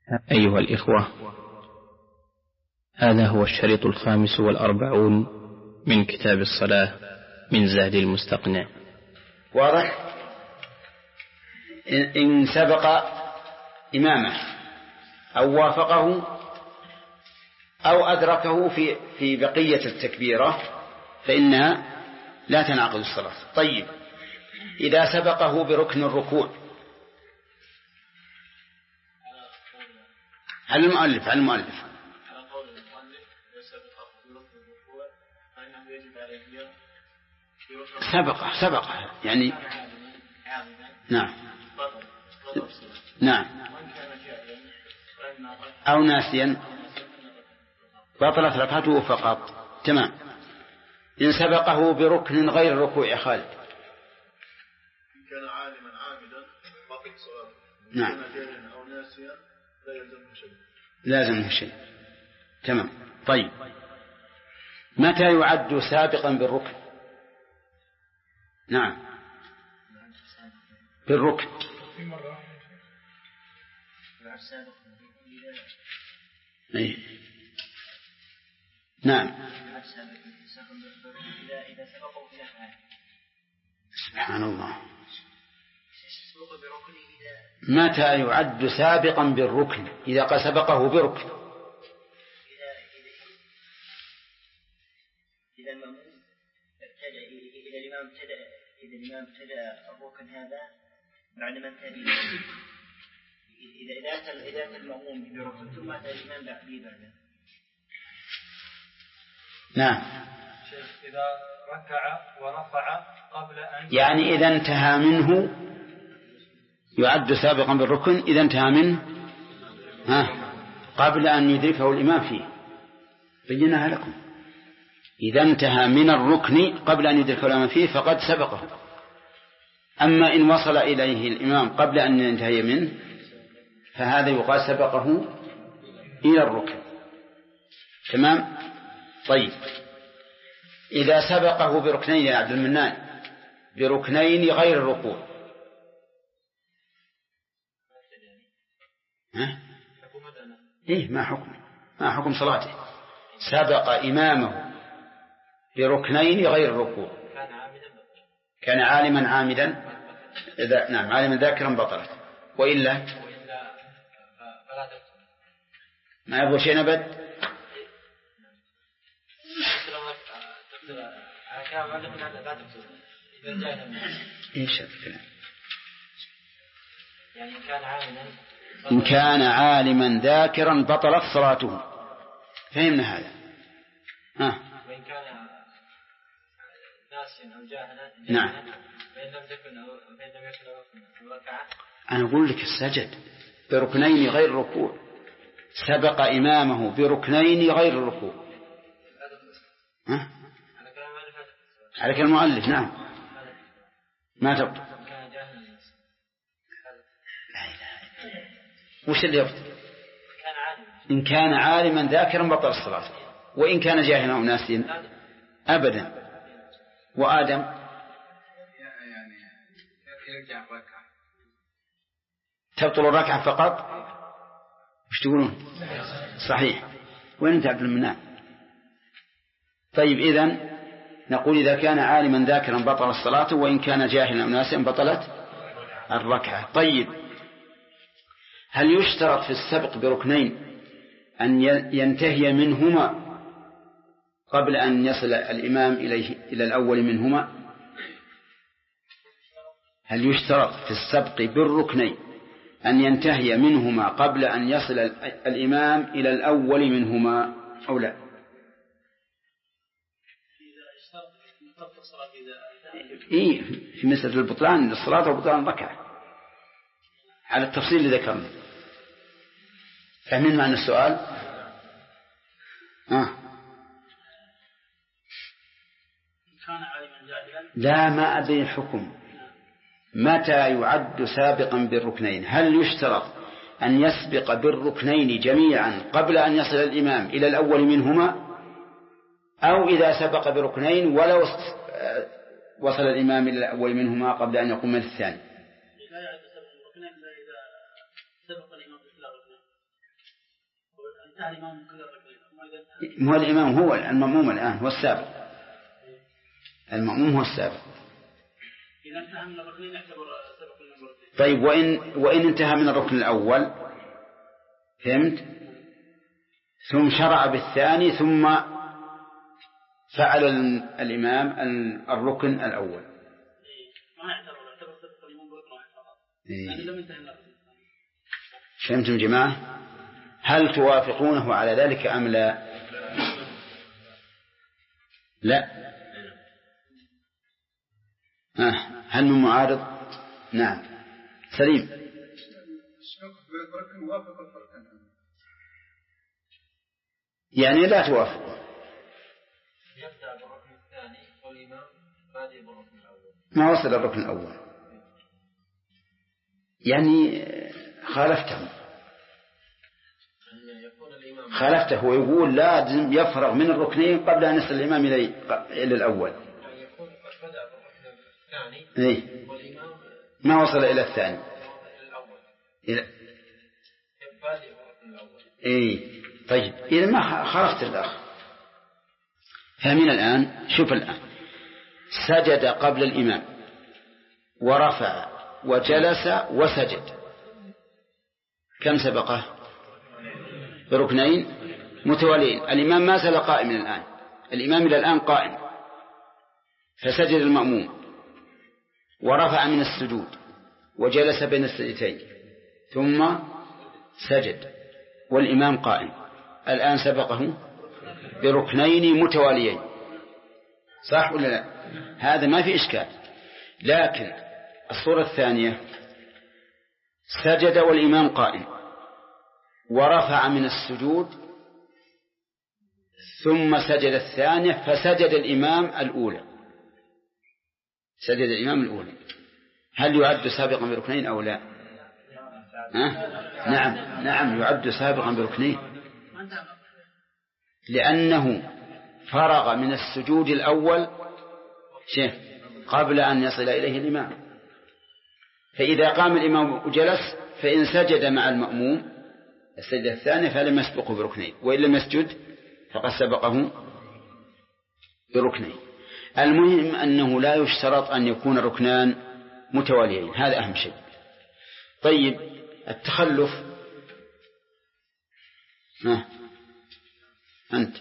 أيها الإخوة، هذا هو الشريط 45 من كتاب الصلاة من زاد المستقنع. واضح؟ إن سبق إمامه أو وافقه أو أدركه في بقية التكبيرة فإنها لا تنعقد الصلاة. طيب، إذا سبقه بركن الركوع، على المؤلف على قول المؤلف سبقه بركن الركوع فإنه يجب عليه سبقه يعني نعم أو ناسيا بطلت ركعته فقط. تمام. إن سبقه بركن غير الركوع يا خالد، إن كان عالما عامدا بطل صلاته. نعم. جاهلا أو ناسيا لا يلزمه شيء. تمام. طيب، متى يعد سابقا بالركن؟ نعم، بالركن. أي. نعم. سبحان الله. متى يعد سابقا بالركن؟ إذا قد سبقه بركن. إذا الإمام ابتدأ الركن هذا بعد ما انتهى، إذا أتى المأموم بركن ثم أتى الإمام بعده. نعم. إذا ركع ورفع قبل أن يعني إذا انتهى منه يعد سابقا بالركن إذا انتهى منه قبل أن يدركه الإمام فيه. بيناها لكم. إذا انتهى من الركن قبل أن يدركه الإمام فيه فقد سبقه. أما إن وصل إليه الإمام قبل أن ينتهي منه فهذا يقال سبقه إلى الركن. تمام. طيب، إذا سبقه بركنين يا عبد المنان، بركنين غير الركوع، إيه ما حكم صلاته؟ سبق إمامه بركنين غير الركوع، كان عالما عامدا، نعم عالما ذاكرا بطلت، وإلا ما يبغى شيء نبت. إيش الكلام؟ يعني إن كان عالما ذاكرا بطلت صلاته. فهمنا هذا. وإن كان ناسيا أو جاهلا. نعم. فإن لم يكن ركعة. أنا أقول لك السجد بركنين غير الركوع، سبق إمامه بركنين غير الركوع. على كلام المؤلف. نعم. ما تبطل. وش اللي يبطل؟ إن كان عالما ذاكرا بطل الصلاة، وإن كان جاهلا أو ناسيا أبدا. وآدم يعني يرجع ركعة، تبطل الركعة فقط. وش تقولون؟ صحيح. وين أنت عبد المنان؟ طيب، إذن نقول إذا كان عالما ذاكرا بطل الصلاة، وإن كان جاهلا أو ناسيا بطلت الركعة. طيب، هل يشترط في السبق بركنين أن ينتهي منهما قبل أن يصل الإمام إلى الأول منهما؟ هل يشترط في السبق بالركنين أن ينتهي منهما قبل أن يصل الإمام إلى الأول منهما أو لا؟ إيه، في مسألة البطلان الصلاة وبطلان الركعة على التفصيل اللي ذكرنا. فهمين معنى السؤال؟ لا، ما أدري الحكم. متى يعد سابقا بالركنين؟ هل يشترط أن يسبق بالركنين جميعا قبل أن يصل الإمام إلى الأول منهما، أو إذا سبق بركنين ولو وصل الإمام إلى الأول منهما قبل أن يقوم من الثاني؟ هو الإمام هو المأموم الآن هو السابق. المأموم هو السابق. طيب وإن انتهى من الركن الأول فهمت ثم شرع بالثاني ثم فعل الإمام الركن الأول فهمتم جماعة؟ هل توافقونه على ذلك أم لا؟ لا. هل من معارض؟ نعم سليم. يعني لا توافق ما وصل الركن الأول يعني خالفته ويقول لازم يفرغ من الركنين قبل أن يصل الإمام إلى الأول. ما وصل إلى الثاني طيب إذا ما خالفت الأخ. فمن الآن شوف الآن سجد قبل الإمام ورفع وجلس وسجد كم سبقه؟ بركنين متواليين. الإمام ما زال قائما الآن. الإمام إلى الآن قائم فسجد المأموم ورفع من السجود وجلس بين السجدتين ثم سجد والإمام قائم. الآن سبقه بركنين متواليين صح ولا لا؟ هذا ما في إشكال. لكن الصورة الثانية سجد والإمام قائم ورفع من السجود ثم سجد الثانية فسجد الإمام الأولى. هل يعد سابقا بركنين أو لا؟ نعم يعد سابقا بركنين لأنه فرغ من السجود الأول قبل أن يصل إليه الإمام. فإذا قام الإمام وجلس فإن سجد مع المأموم السجدة الثانية فلم يسبقه بركنين وإن لم يسجد فقد سبقه بركنين. المهم أنه لا يشترط أن يكون ركنان متواليين هذا أهم شيء. طيب التخلف أنت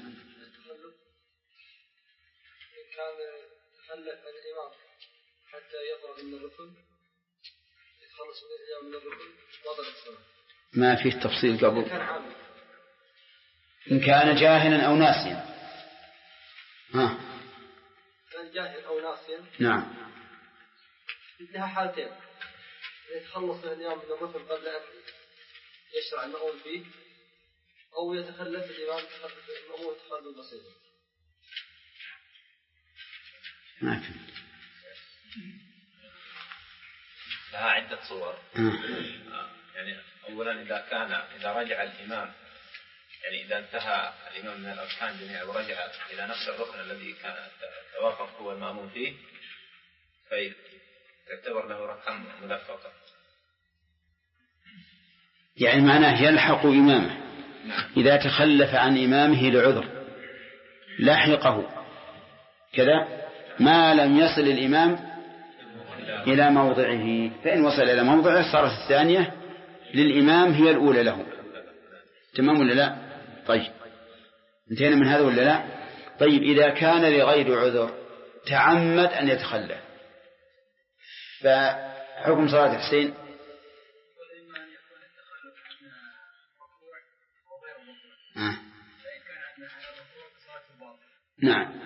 كان تخلف الإمام حتى يضرب من الركن يتخلص من الركن وضع الصلاة ما فيه تفصيل قبل. إن كان جاهلا أو ناسيا كان جاهل أو ناسيا نعم لها حالتين يتخلص الإمام من الركن قبل أن يشرع المأموم فيه أو يتخلف الإمام المأموم تخلف بسيط. ما في لها عدة صور. يعني أولا إذا رجع الإمام يعني إذا انتهى الإمام من الأركان جميعا ورجع إلى نفس الركن الذي كان توافق هو المأموم فيه فيعتبر له ركعة ملفقة. يعني معناه يلحق إمامه إذا تخلف عن إمامه لعذر لاحقه كذا ما لم يصل الإمام إلى موضعه. فإن وصل إلى موضعه صارت الثانية للإمام هي الأولى له. تمام ولا لا؟ طيب انتهينا من هذا ولا لا؟ طيب إذا كان لغير عذر تعمد أن يتخلف فحكم صلاة حسين نعم.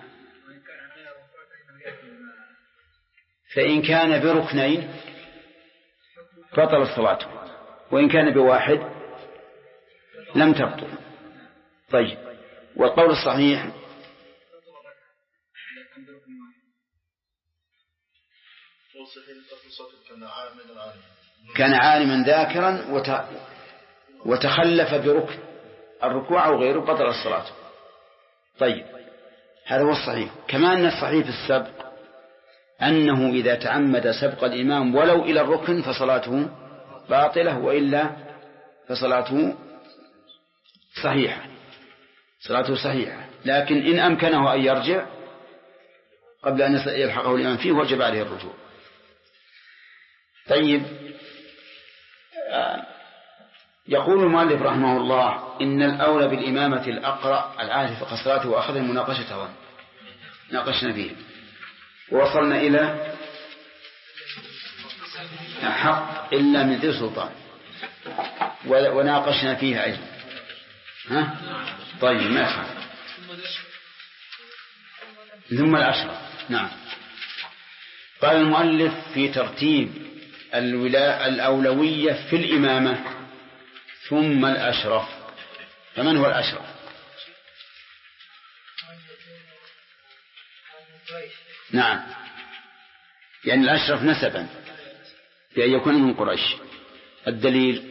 فإن كان بركنين بطل الصلاة وإن كان بواحد لم تبطل. طيب والقول الصحيح كان عالما ذاكرا وتخلف بركن الركوع أو غيره بطل الصلاة. طيب هذا هو الصحيح. كما أن الصحيح في السبق أنه إذا تعمد سبق الإمام ولو إلى الركن فصلاته باطلة وإلا فصلاته صحيحة، صلاته صحيحة، لكن إن أمكنه أن يرجع قبل أن يلحقه الإمام فيه وجب عليه الرجوع. طيب، يقول المؤلف رحمه الله إن الأولى بالإمامة الأقرأ العارف فقه صلاته وأخذ المناقشة أولا، ناقشنا فيه ووصلنا إلى حق إلا من ذي سلطان وناقشنا فيها أيضا. ها؟ طيب، ما يخالف. ثم الأشرف. نعم. قال المؤلف في ترتيب الأولوية في الإمامة ثم الأشرف. فمن هو الأشرف؟ نعم، يعني الأشرف نسبا بأن يكون من قريش. الدليل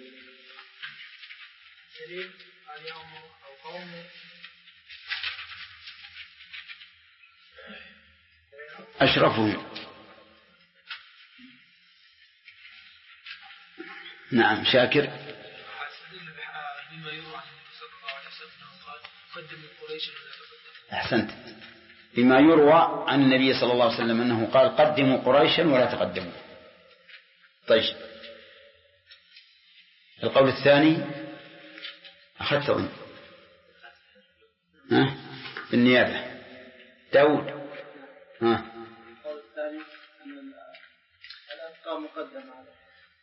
أشرفهم. نعم، شاكر. أحسنت. بما يروى عن النبي صلى الله عليه وسلم أنه قال قدموا قريشا ولا تقدموا. طيب، القول الثاني أخذت وين؟ النيابة. داود. القول الثاني أن الأبقى مقدمة على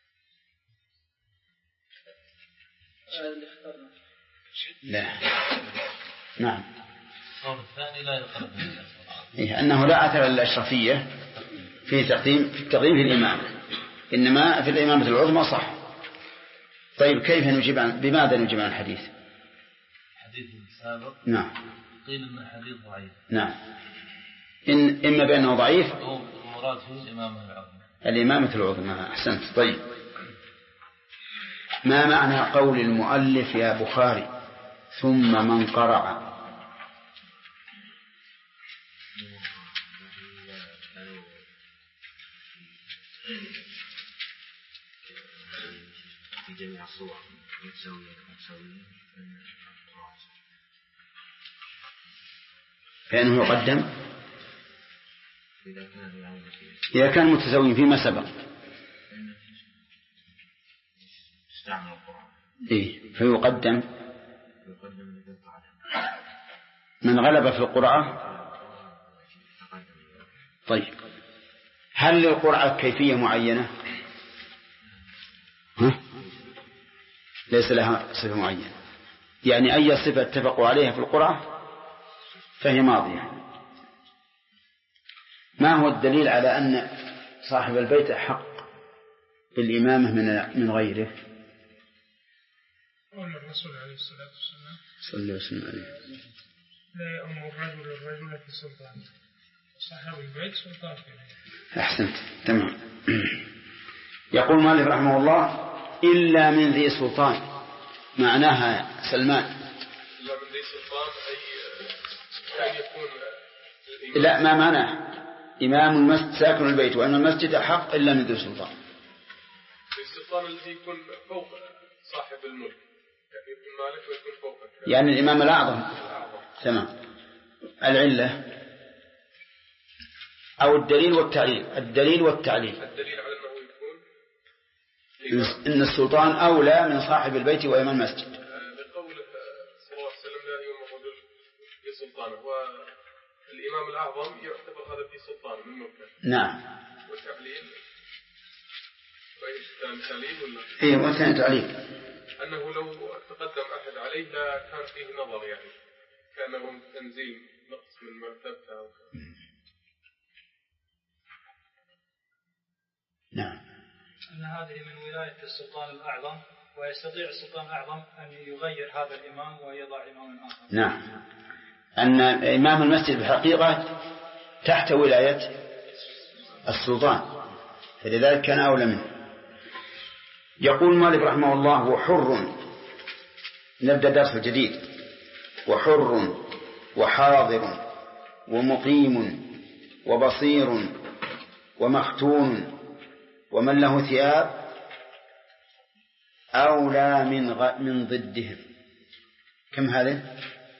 لا. نعم. القول الثاني لا يقدم، أنه لا أثر للأشرفية في تقديم في الإمامة، إنما في الإمامة العظمى صح. طيب، كيف نجيب بماذا نجيب عن الحديث؟ حديث السابق. نعم. قيل إن الحديث ضعيف. نعم. إما بأنه ضعيف أو مراد فيه الإمامة العظمى. الإمامة العظمى. أحسنت. طيب، ما معنى قول المؤلف يا بخاري ثم من قرع؟ في جميع الصور متساوية. فإنه يقدم إذا كان متساوي فيما سبق. فيقدم من غلب في القرعة. طيب، هل للقرعة كيفية معينة؟ ليس لها صفة معينة، يعني أي صفة اتفقوا عليها في القرعة فهي ماضية. ما هو الدليل على أن صاحب البيت حق بالإمامة من غيره؟ قول الرسول عليه الصلاة والسلام صلى الله عليه وسلم لا يؤم الرجل في سلطانه، صاحب البيت سلطان في غيره. أحسنت، تمام. يقول مالك رحمه الله إلا من ذي سلطان. معناها سلمان إلا من ذي سلطان أي يكون لا، ما معناه إمام المسجد ساكن البيت وأن المسجد أحق إلا من ذي سلطان. السلطان الذي يكون فوق صاحب الملك، يعني يكون مالك ويكون فوق، يعني الإمام الأعظم. تمام. العلة أو الدليل والتعليل. الدليل والتعليل. الدليل على أنه يكون إن السلطان أولى من صاحب البيت وإمام المسجد. لقوله صلى الله عليه وسلم لا يؤم الرجل في سلطانه، والإمام الأعظم يعتبر هذا في سلطانه من مكة. نعم. والتعليل وإيش تعليل ولا؟ إيه، وثاني تعليل أنه لو تقدم أحد عليه لا كان فيه نظر، يعني كأنه تنزيل نقص من مرتبته أو نعم. أن هذه من ولاية السلطان الأعظم، ويستطيع السلطان الأعظم أن يغير هذا الإمام ويضع إماما آخر. نعم. أن إمام المسجد بحقيقة تحت ولاية السلطان، فلذلك كان أولى منه. يقول مالك رحمه الله وحر. نبدأ درس جديد. وحر وحاضر ومقيم وبصير ومختون ومن له ثياب أولى من ضدهم. كم هذه؟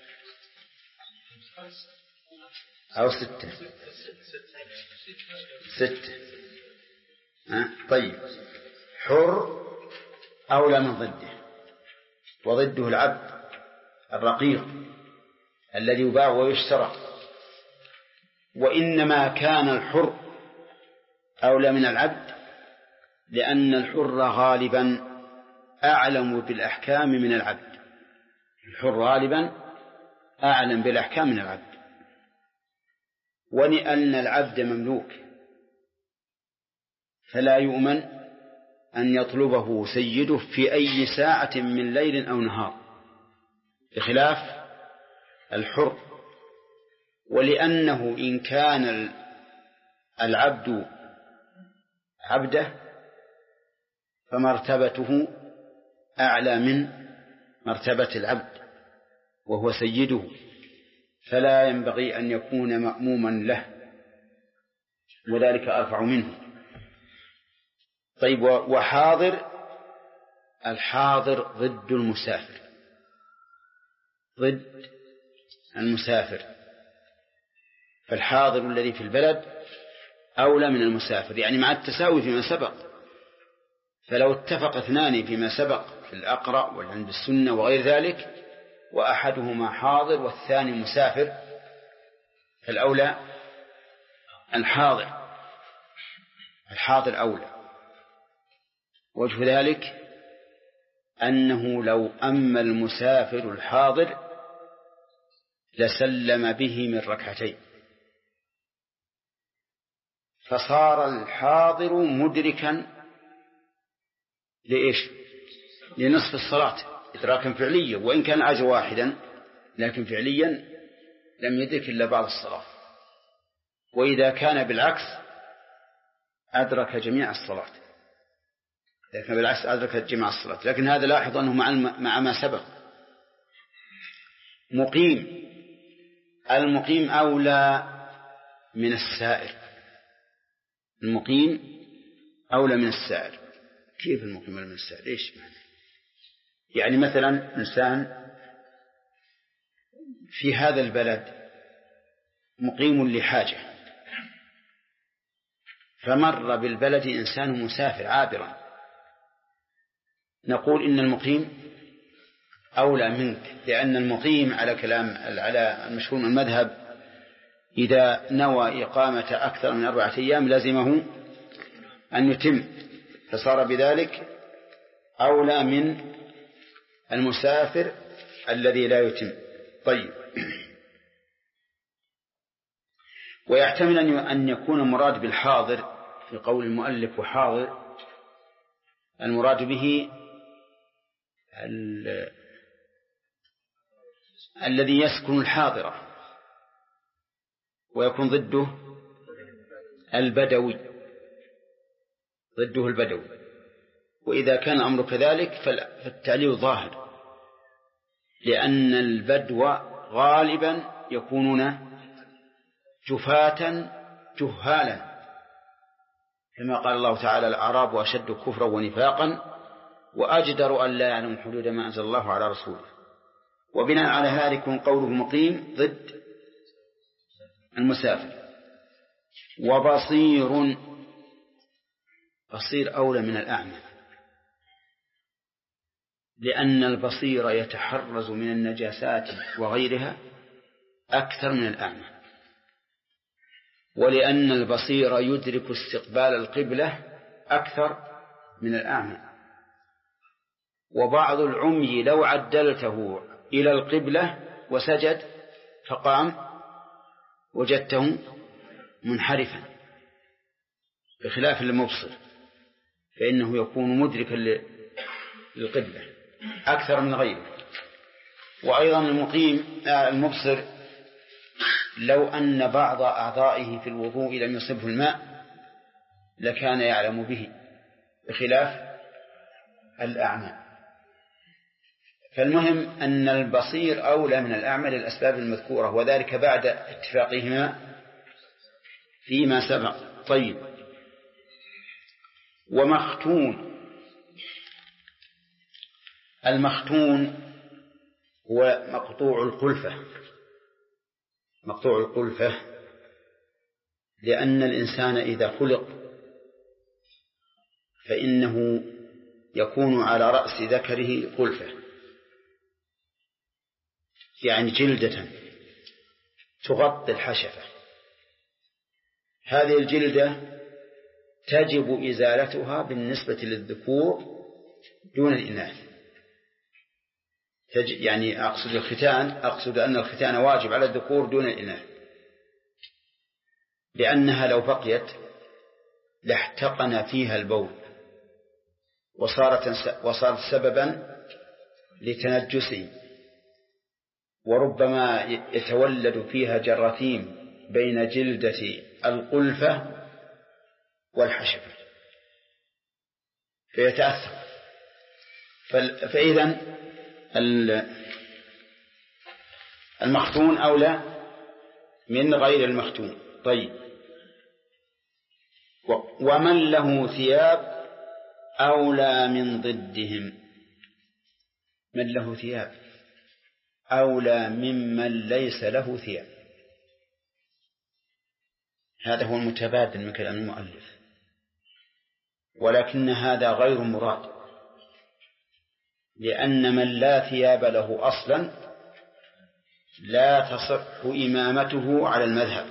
أو 6 طيب. حر أولى من ضده، وضده العبد الرقيق الذي يباع ويشترى. وإنما كان الحر أولى من العبد لأن الحر غالبا أعلم بالأحكام من العبد. الحر غالبا أعلم بالأحكام من العبد. ولأن العبد مملوك فلا يؤمن أن يطلبه سيده في أي ساعة من ليل أو نهار بخلاف الحر. ولأنه إن كان العبد عبده فمرتبته أعلى من مرتبة العبد وهو سيده، فلا ينبغي أن يكون مأموما له، وذلك أرفع منه. طيب. وحاضر، الحاضر ضد المسافر، ضد المسافر. فالحاضر الذي في البلد أولى من المسافر، يعني مع التساوي فيما سبق. فلو اتفق اثنان فيما سبق في الأقرأ والعلم بالسنة وغير ذلك وأحدهما حاضر والثاني مسافر فالأولى الحاضر. الحاضر أولى. وجه ذلك أنه لو أما المسافر الحاضر لسلم به من ركعتين، فصار الحاضر مدركا لإيش؟ لنصف الصلاة إدراكا فعليا، وإن كان أجر واحدا لكن فعليا لم يدرك إلا بعض الصلاة. وإذا كان بالعكس أدرك جميع الصلاة، لكن بالعكس أدرك جميع الصلاة. لكن هذا لاحظ أنه مع ما سبق. مقيم، المقيم أولى من السائر. المقيم أولى من السائر. كيف المقيم أولى من السائر؟ إيش معنى؟ يعني مثلا إنسان في هذا البلد مقيم لحاجة، فمر بالبلد إنسان مسافر عابرا، نقول إن المقيم أولى منك، لأن المقيم على المشهور من المذهب إذا نوى إقامة أكثر من 4 أيام لازمه أن يتم، فصار بذلك أولى من المسافر الذي لا يتم. طيب. ويحتمل أن يكون مراد بالحاضر في قول المؤلف وحاضر المراد به الذي يسكن الحاضرة، ويكون ضده البدوي، ضده البدوي. وإذا كان الأمر كذلك فالتعليل ظاهر، لأن البدو غالبا يكونون جفاة جهالا، كما قال الله تعالى: الأعراب أشد كفرا ونفاقا وأجدر أن لا يعلم حدود ما أنزل الله على رسوله. وبناء على هذا يكون قوله مقيم ضد المسافر. وبصير، بصير أولى من الأعمى، لأن البصير يتحرز من النجاسات وغيرها أكثر من الأعمى، ولأن البصير يدرك استقبال القبلة أكثر من الأعمى. وبعض العمي لو عدلته إلى القبلة وسجد فقام وجدته منحرفا، بخلاف المبصر فإنه يكون مدركا للقبلة أكثر من غيره. وأيضا المبصر لو أن بعض أعضائه في الوضوء لم يصبه الماء لكان يعلم به، بخلاف الأعمى. فالمهم أن البصير أولى من الأعمى للأسباب المذكورة، وذلك بعد اتفاقهما فيما سبق. طيب. ومختون، المختون هو مقطوع القلفة. مقطوع القلفة لأن الإنسان إذا خلق فإنه يكون على رأس ذكره قلفة، يعني جلدة تغطي الحشفة. هذه الجلدة تجب إزالتها بالنسبة للذكور دون الإناث. يعني أقصد أن الختان واجب على الذكور دون الإناث، لأنها لو بقيت لاحتقن فيها البول وصارت سببا لتنجسه، وربما يتولد فيها جراثيم بين جلدة القلفة والحشفة فيتأثر. فإذا المختون أولى من غير المختون. طيب، ومن له ثياب أولى من ضدهم. من له ثياب أولى ممن ليس له ثياب، هذا هو المتبادل من كلام المؤلف، ولكن هذا غير مراد، لأن من لا ثياب له أصلا لا تصح إمامته على المذهب،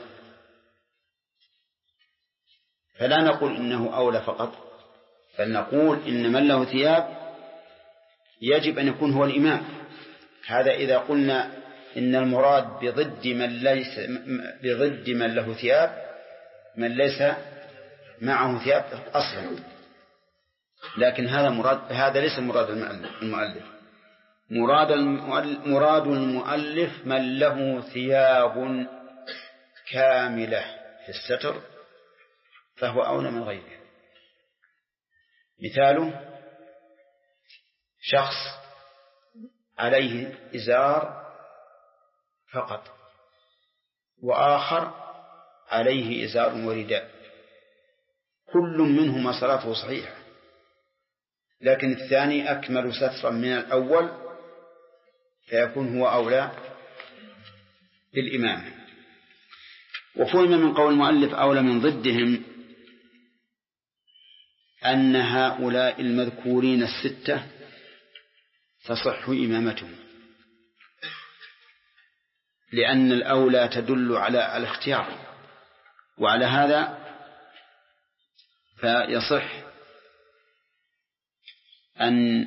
فلا نقول إنه أولى فقط، بل نقول إن من له ثياب يجب أن يكون هو الإمام. هذا إذا قلنا إن المراد بضد من له ثياب من ليس معه ثياب أصلا، لكن هذا ليس مراد المؤلف. مراد المؤلف من له ثياب كاملة في الستر فهو أولى من غيره. مثاله شخص عليه إزار فقط، وآخر عليه إزار ورداء، كل منهما صلاته صحيحة، لكن الثاني أكمل سترا من الأول، فيكون هو أولى بالإمام. وفهم من قول المؤلف أولى من ضدهم أن هؤلاء المذكورين الستة تصح إمامتهم، لأن الأولى تدل على الاختيار، وعلى هذا فيصح أن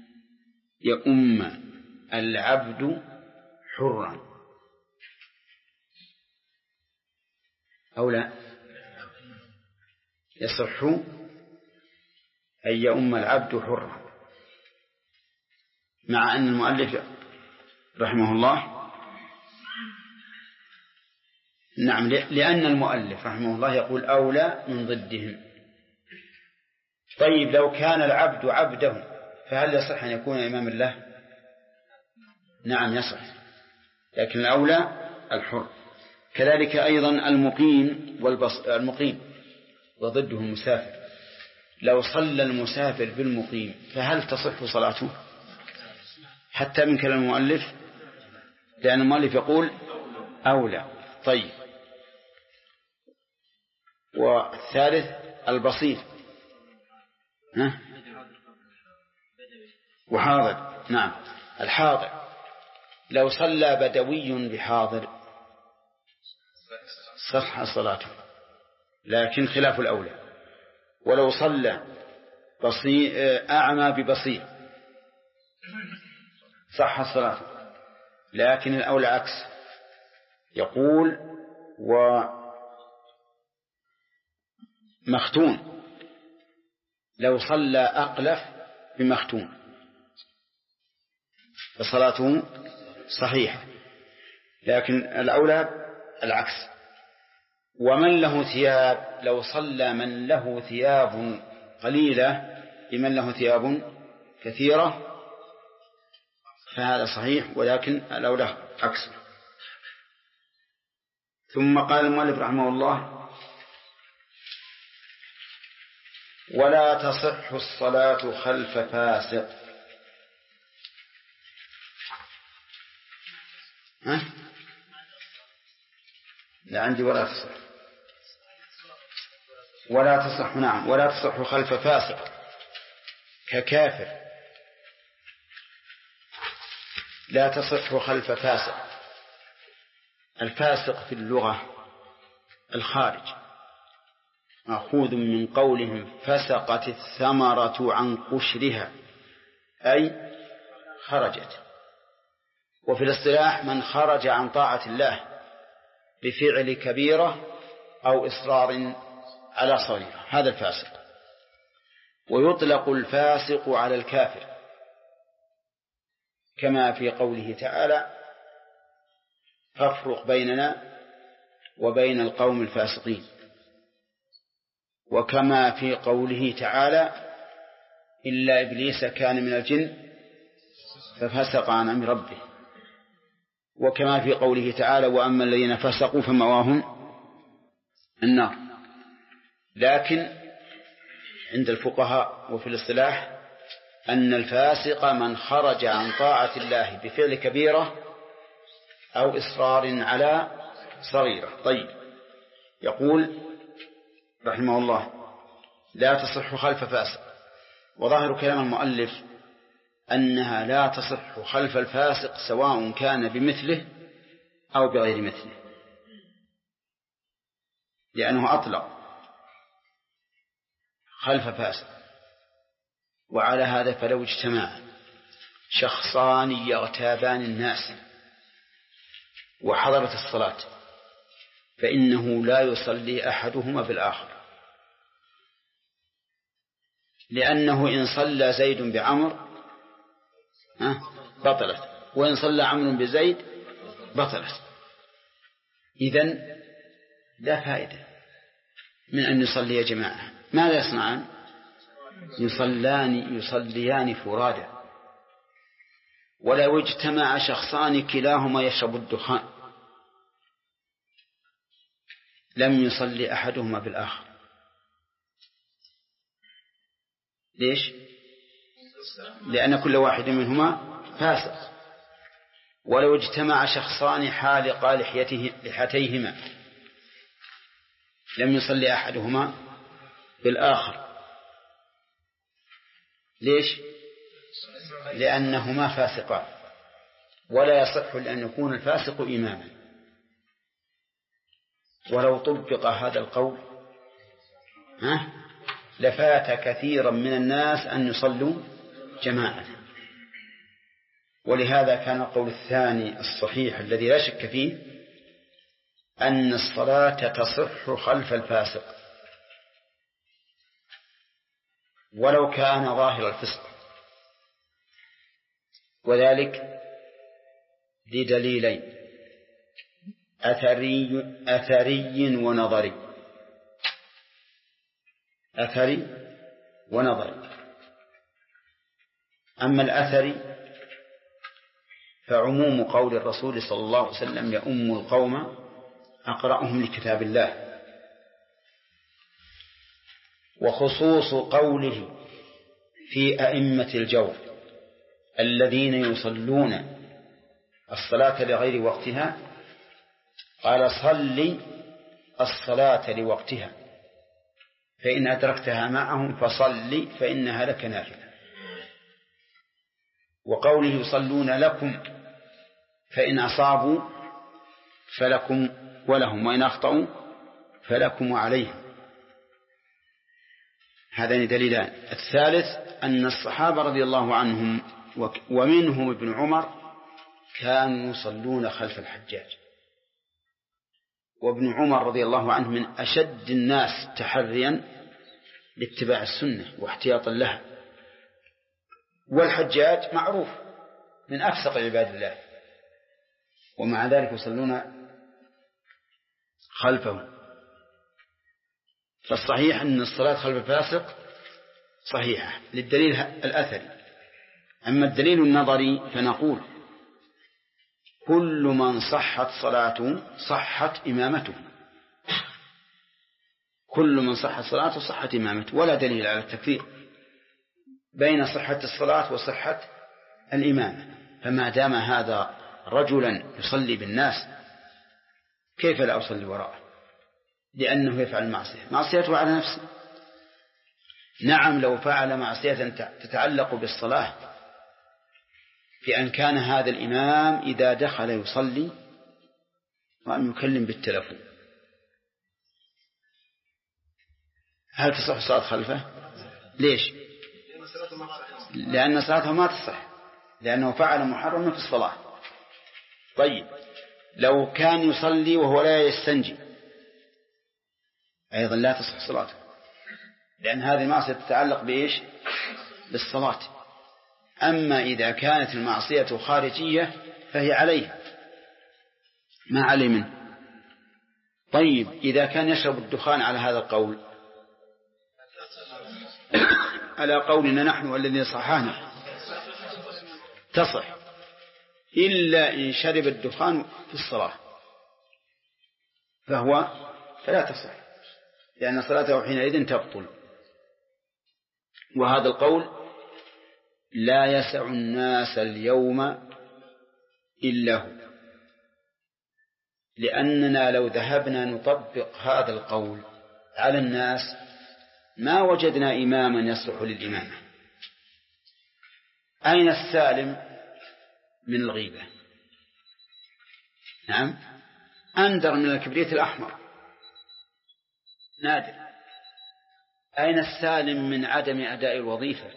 يؤم العبد حرا أو لا، يصح أن يؤم العبد حرا، مع أن المؤلف رحمه الله نعم، لأن المؤلف رحمه الله يقول أولى من ضدهم. طيب، لو كان العبد عبده فهل يصح أن يكون إمام له؟ نعم يصح، لكن الأولى الحر. كذلك أيضا المقيم وضده المسافر، لو صلى المسافر بالمقيم فهل تصح صلاته؟ حتى من كلام المؤلف، لأن المؤلف يقول أولى. طيب، والثالث البصير وحاضر. نعم، الحاضر لو صلى بدوي بحاضر صح صلاته، لكن خلاف الأولى. ولو صلى أعمى ببصير صح صلاته، لكن الأولى عكس. يقول ومختون لو صلى أقلف بمختون فصلاته صحيحة، لكن الأولى العكس. ومن له ثياب لو صلى من له ثياب قليلة بمن له ثياب كثيرة فهذا صحيح، ولكن الأولى عكس. ثم قال المؤلف رحمه الله: ولا تصح الصلاة خلف فاسق. ها؟ لا عندي ولا تصح. ولا تصح، نعم، ولا تصح خلف فاسق ككافر. لا تصح خلف فاسق. الفاسق في اللغة الخارج، مأخوذ من قولهم فسقت الثمرة عن قشرها، أي خرجت. وفي الاصطلاح من خرج عن طاعة الله بفعل كبيرة أو إصرار على صغيرة، هذا الفاسق. ويطلق الفاسق على الكافر كما في قوله تعالى فافرق بيننا وبين القوم الفاسقين، وكما في قوله تعالى إلا إبليس كان من الجن ففسق عن أمر ربه، وكما في قوله تعالى وأما الذين فسقوا فمأواهم النار. لكن عند الفقهاء وفي الاصطلاح أن الفاسق من خرج عن طاعة الله بفعل كبيرة أو إصرار على صغيرة. طيب، يقول رحمه الله لا تصح خلف فاسق. وظاهر كلام المؤلف أنها لا تصح خلف الفاسق سواء كان بمثله أو بغير مثله، لأنه أطلق خلف فاسق. وعلى هذا فلو اجتمع شخصان يغتابان الناس وحضرت الصلاة فإنه لا يصلي أحدهما بالآخر، لأنه إن صلى زيد بعمر بطلت، وإن صلى عمرو بزيد بطلت. إذن لا فائدة من أن يصلي جماعة. ماذا يصنعان؟ يصليان فرادا. ولو اجتمع شخصان كلاهما يشرب الدخان لم يصلي أحدهما بالآخر. ليش؟ لأن كل واحد منهما فاسق. ولو اجتمع شخصان حالقا لحيتيهما لم يصلي أحدهما بالآخر. ليش؟ لأنهما فاسقان، ولا يصح لأن يكون الفاسق إماما. ولو طبق هذا القول لفات كثيرا من الناس أن يصلوا جماعة. ولهذا كان القول الثاني الصحيح الذي لا شك فيه أن الصلاة تصح خلف الفاسق ولو كان ظاهر الفسق، وذلك لدليلين أثري ونظري. أثري ونظري. أما الأثري فعموم قول الرسول صلى الله عليه وسلم يؤم القوم أقرأهم لكتاب الله، وخصوص قوله في أئمة الجور الذين يصلون الصلاة لغير وقتها قال صل الصلاة لوقتها فإن أدركتها معهم فصل فإنها لك نافلة. وقوله يصلون لكم فإن أصابوا فلكم ولهم وإن أخطأوا فلكم وعليهم. هذان دليلان. الثالث أن الصحابة رضي الله عنهم ومنهم ابن عمر كانوا يصلون خلف الحجاج، وابن عمر رضي الله عنه من أشد الناس تحريا لاتباع السنة واحتياطا لها، والحجاج معروف من أفسق عباد الله، ومع ذلك يصلون خلفه. فالصحيح أن الصلاة خلف الفاسق صحيحة للدليل الأثري. أما الدليل النظري فنقول كل من صحت صلاته صحت إمامته، كل من صحت صلاته صحت إمامته، ولا دليل على التكفير بين صحة الصلاة وصحة الإمامة. فما دام هذا رجلا يصلي بالناس كيف لا أصلي وراءه؟ لأنه يفعل معصيته على نفسه. نعم لو فعل معصية تتعلق بالصلاة، بأن كان هذا الإمام إذا دخل يصلي وأن يكلم بالتلفون، هل تصح الصلاة خلفه؟ ليش؟ لأن صلاته ما تصح، لأنه فعل محرم في الصلاة. طيب لو كان يصلي وهو لا يستنجي أيضا لا تصح صلاته، لأن هذه المعصية تتعلق بإيش؟ بالصلاة. أما إذا كانت المعصية خارجية فهي عليه، ما عليه منه. طيب إذا كان يشرب الدخان على هذا القول، على قولنا نحن والذين صححنا تصح، إلا إن شرب الدخان في الصلاة فلا تصح، لأن صلاته حينئذ تبطل. وهذا القول لا يسع الناس اليوم إلا هو، لأننا لو ذهبنا نطبق هذا القول على الناس ما وجدنا إماما يصلح للإمامة. أين السالم من الغيبة؟ نعم أندر من الكبريت الأحمر، نادر. أين السالم من عدم أداء الوظيفة؟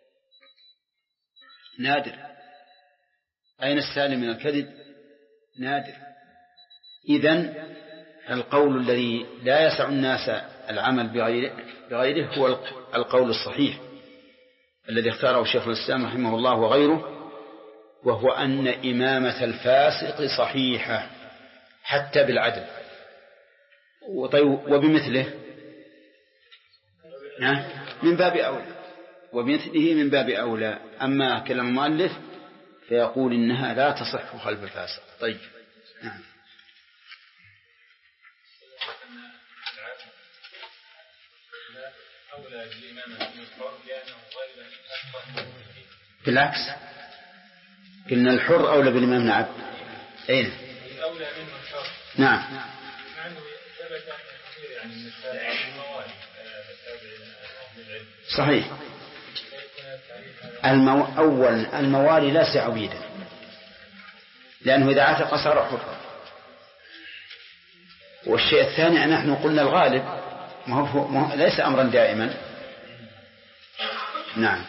نادر. أين السالم من الكذب؟ نادر. إذن القول الذي لا يسع الناس العمل بغيره هو القول الصحيح الذي اختاره شيخ الإسلام رحمه الله وغيره، وهو أن إمامة الفاسق صحيحة حتى بالعدل. وبمثله من باب أولى، وبمثله من باب أولى. أما كلام المؤلف فيقول إنها لا تصح خلف الفاسق. طيب نعم. بالعكس قلنا الحر أولى بالإمام. نعم أين الأولى منه الحر. نعم صحيح. الموالي لا سع بيده، لأنه إذا عتق صار حرا. والشيء الثاني نحن قلنا الغالب ليس أمرا دائما. نعم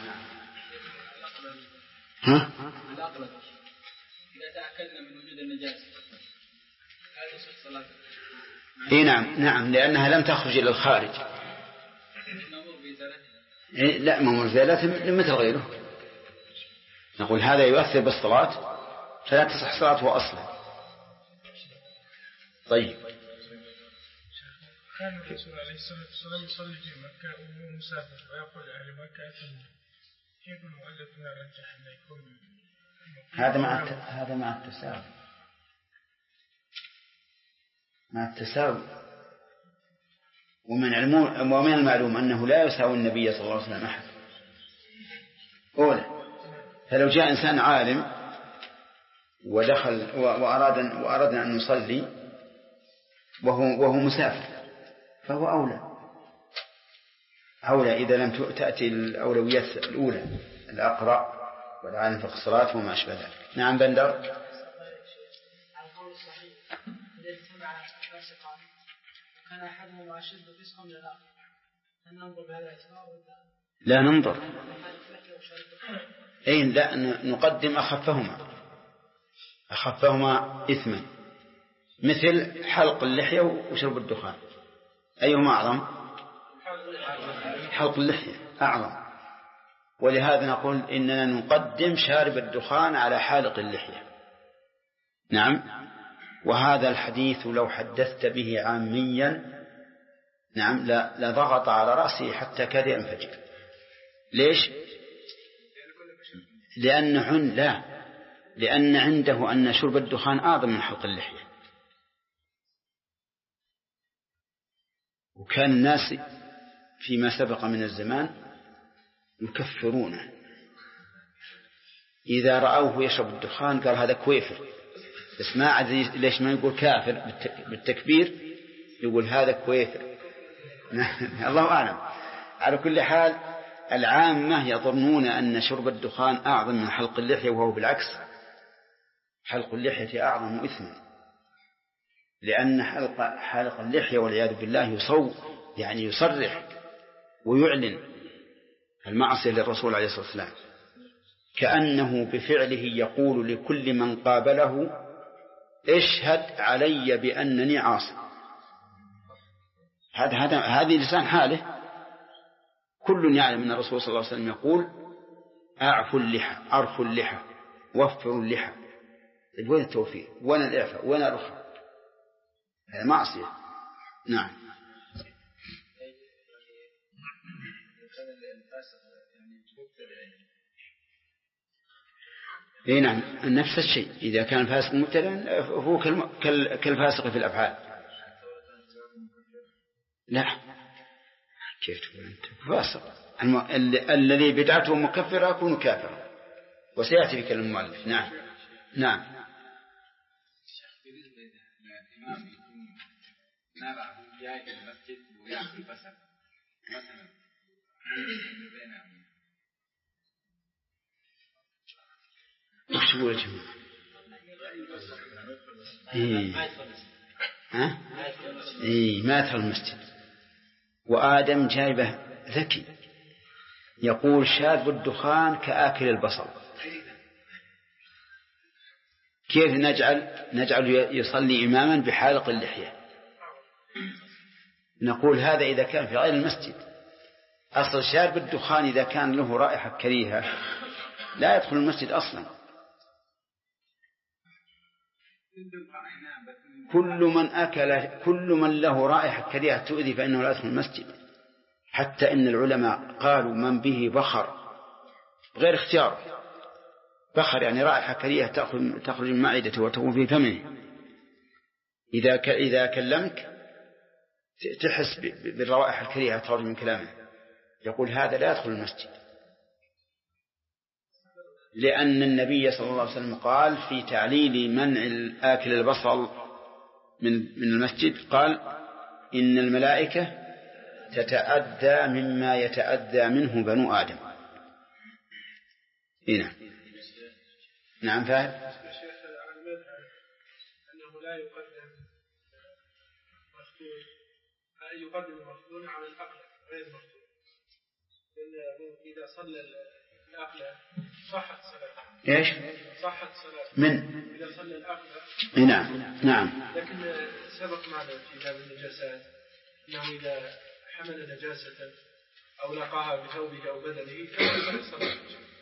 ها؟ إذا تأكدنا من وجود النجاسة هل تصح صلاته؟ إيه نعم لأنها لم تخرج إلى الخارج. لا مأمور بإزالته مثل غيره. نقول هذا يؤثر بالصلاة فلا تصح صلاته أصلا. طيب كان الرسول عليه الصلاة والسلام يصلي في مكة وهو مسافر ويقول أهل مكة كيف المؤلف يرجح أن يكون هذا مع التساوي. ومن المعلوم أنه لا يساوي النبي صلى الله عليه وسلم أحد. أولا فلو جاء إنسان عالم ودخل وأرادنا أن نصلي وهو مسافر فهو أولى إذا لم تأتي الأولويات الأولى، الأقرأ والعالم في الصلاة وما أشبه ذلك. نعم بندر. القول الصحيح إذا اجتمع فاسقان كان أحدهما أشد فسقا من الآخر، هل ننظر بهذا الاعتبار؟ لا ننظر. لا نقدم أخفهما إثما، مثل حلق اللحية وشرب الدخان، أيهما أعظم؟ حلق اللحية أعظم. ولهذا نقول إننا نقدم شارب الدخان على حالق اللحية. نعم. وهذا الحديث لو حدثت به عاميا نعم لا ضغط على رأسه حتى كاد ينفجر. ليش؟ لأن عنده أن شرب الدخان أعظم من حلق اللحية. وكان الناس فيما سبق من الزمان يكفرونه إذا رأوه يشرب الدخان، قال هذا كويفر بس ما عاد ليش ما يقول كافر بالتكبير، يقول هذا كويفر. الله أعلم. على كل حال العامة يظنون أن شرب الدخان أعظم من حلق اللحية، وهو بالعكس، حلق اللحية أعظم إثما، لأن حلق اللحية والعياذ بالله يعني يصرح ويعلن المعصية للرسول عليه الصلاة والسلام، كأنه بفعله يقول لكل من قابله اشهد علي بأنني عاصي. هذه لسان حاله. كل يعلم أن الرسول صلى الله عليه وسلم يقول أعفوا اللحى، أرفوا اللحى، وفروا اللحى. وين التوفير؟ وين الإعفاء؟ وين الرخاء؟ هذا معصية. نعم. اي نعم، نفس الشيء. إذا كان الفاسق مبتدعا هو كالفاسق في الأفعال. لا، كيف تقول أنت فاسق؟ الذي بدعته مكفرة يكون كافرا، وسيأتي بكلام المؤلف. نعم نعم. الإمام يكون نرى جاي في المسجد ويأكل بصل مثلا وش تقول يا جماعة؟ ما يدخل المسجد. وآدم جايبه ذكي يقول شارب الدخان كآكل البصل. كيف نجعل يصلي إماما بحالق اللحية؟ نقول هذا إذا كان في غير المسجد. أصل شارب الدخان إذا كان له رائحة كريهة لا يدخل المسجد أصلا. كل من له رائحة كريهة تؤذي فإنه لا يدخل المسجد. حتى إن العلماء قالوا من به بخر غير اختيار، بخر يعني رائحة كريهة تخرج من معدته وتكون في فمه، إذا كلمك تحس بالروائح الكريهة تخرج من كلامه، يقول هذا لا يدخل المسجد، لأن النبي صلى الله عليه وسلم قال في تعليل منع آكل البصل من المسجد، قال إن الملائكة تتأذى مما يتأذى منه بنو آدم. هنا نعم فاهم. الشيخ على المذهب أنه لا يقدم مفتون، يقدم المفتون على الأقلة غير مفتون، لأنه إذا صلى الأقلة صحت صلاته. إيش؟ صحت صلاته من إذا صلى الأقلة. نعم نعم. لكن سبق معنا في باب النجاسات أنه إذا حمل نجاسة أو لقاها بثوبه أو بدنه فلا صلاة.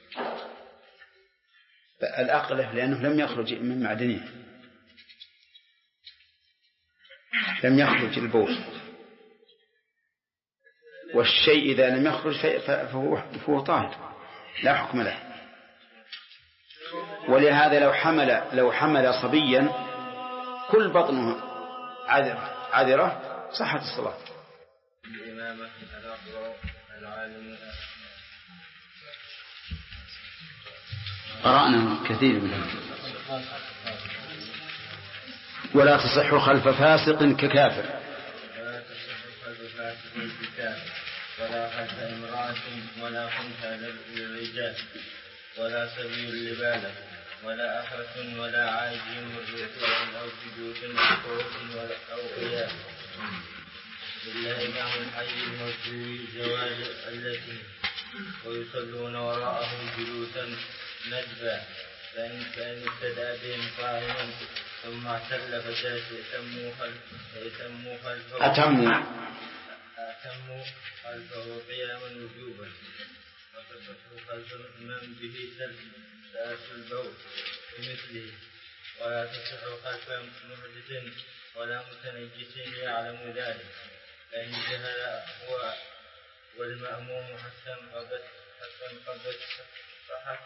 الأقلة لأنه لم يخرج من معدنه، لم يخرج البول، والشيء إذا لم يخرج فهو طاهر لا حكم له. ولهذا لو حمل صبيا كل بطنه عذرة صحت الصلاة. الإمامة الأفضل العالم قرأنا كثير منها. ولا تصح خلف فاسق ككافر. ولا تصح خلف فاسق ككافر، ولا خلف امرأة ولا خنثى للرجال، ولا سبيل لبالغ، ولا أخرة ولا عاجز مرجوع أو سجود مكروه أو قيام. لله معه الحي الموت زوال التي ويصلون وراءه جلوسا ندبا، فإن ابتدأ بهم قائما ثم اعتل فأتموا خلفه قياما وجوبا، وتصح خلف من به سلس البول بمثله، ولا تصح خلف محدث ولا متنجس يعلم ذلك، فإن جهل هو والمأموم حسن قبل صحة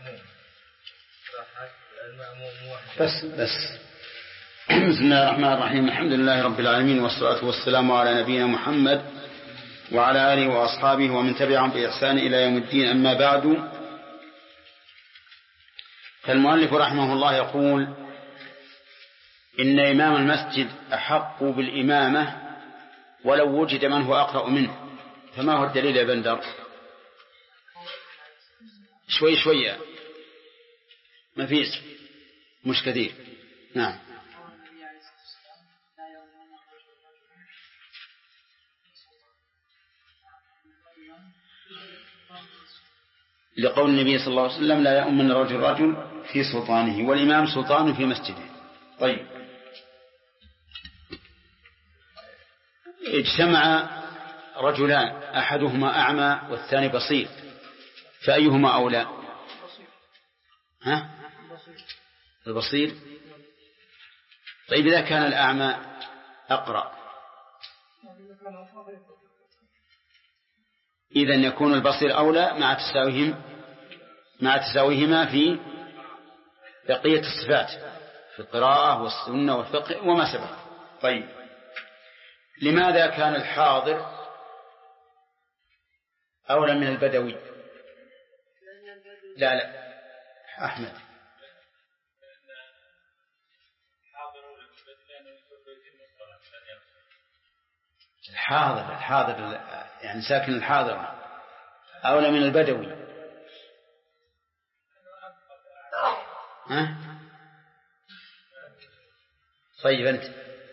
المأموم وحده. بس بسم الله الرحمن الرحيم. الحمد لله رب العالمين، والصلاة والسلام على نبينا محمد وعلى آله وأصحابه ومن تبعهم بإحسان إلى يوم الدين. أما بعد، فالمؤلف رحمه الله يقول إن إمام المسجد أحق بالإمامة ولو وجد من هو أقرأ منه. فما هو الدليل يا بندر؟ شوي ما فيش مش كثير. نعم. لقول النبي صلى الله عليه وسلم لا يؤمن الرجل رجل في سلطانه، والإمام سلطان في مسجده. طيب، اجتمع رجلان أحدهما أعمى والثاني بصير، فأيهما أولى؟ البصير. طيب، إذا كان الأعمى أقرأ إذن يكون البصير أولى مع تساويهما في بقية الصفات في القراءة والسنة والفقه وما سبق. طيب، لماذا كان الحاضر أولى من البدوي؟ لا أحمد. الحاضر يعني ساكن الحاضر أولى من البدوي. طيب أنت.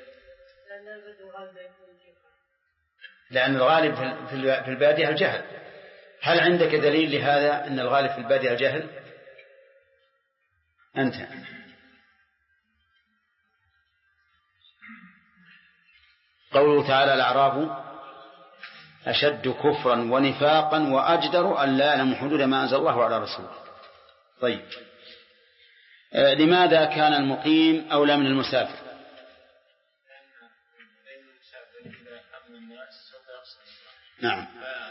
لأن الغالب في البادية الجهل. هل عندك دليل لهذا أن الغالب في البادية الجهل؟ أنت. قوله تعالى الأعراب أشد كفرا ونفاقا وأجدر أن لا يعلموا حدود ما أنزل الله على رسوله. طيب، لماذا كان المقيم أولى من المسافر؟ نعم.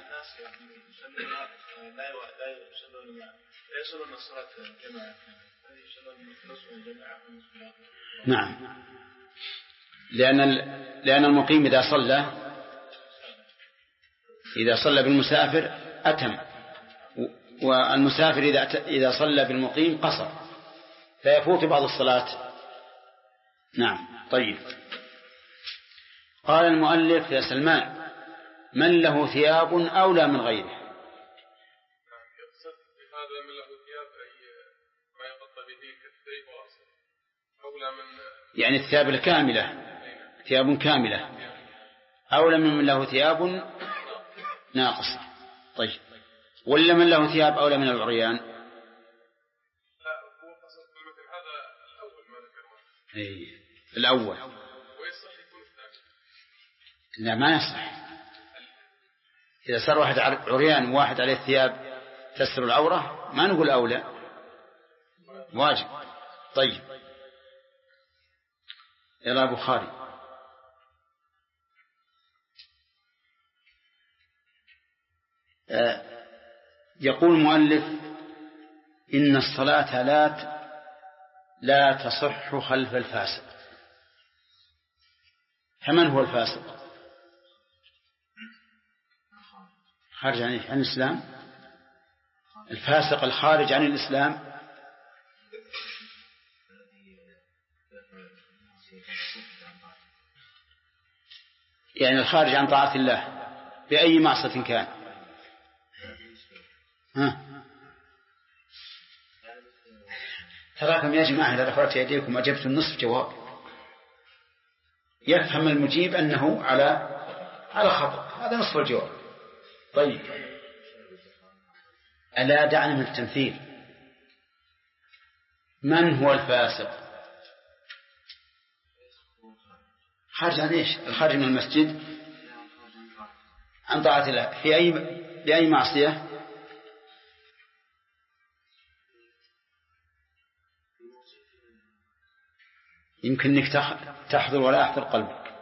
نعم، لأن المقيم إذا صلى بالمسافر أتم، والمسافر إذا صلى بالمقيم قصر، فيفوت بعض الصلاة. نعم. طيب، قال المؤلف يا سلمان: من له ثياب أولى من غيره؟ يقصد بهذا من له ثياب أي ما يغطى به كفيه ورأسه أولى من، يعني الثياب الكاملة، ثياب كاملة أولى من له ثياب ناقصة. طيب، ولا من له ثياب أولى من العريان؟ لا، هو قصد مثل هذا الأول ما ذكره. الأول. ويصح يكون الثاني؟ لا، ما يصح. إذا صار واحد عريان وواحد عليه ثياب تستر العورة ما نقول أولى، واجب. طيب، يلا بخاري. يقول المؤلف: إن الصلاة لا تصح خلف الفاسق. فمن هو الفاسق؟ خارج عن الإسلام. الفاسق الخارج عن الإسلام يعني الخارج عن طاعة الله بأي معصية كان. تراكم يا جماعة إذا رفعت يديكم أجبت النصف جواب. يفهم المجيب أنه على خطأ، هذا نصف الجواب. طيب، ألا دعنا من التمثيل. من هو الفاسق؟ خارج عن إيش؟ الخارج من المسجد عن طاعة الله بأي معصية؟ يمكن أنك تحضر ولا يحضر قلبك.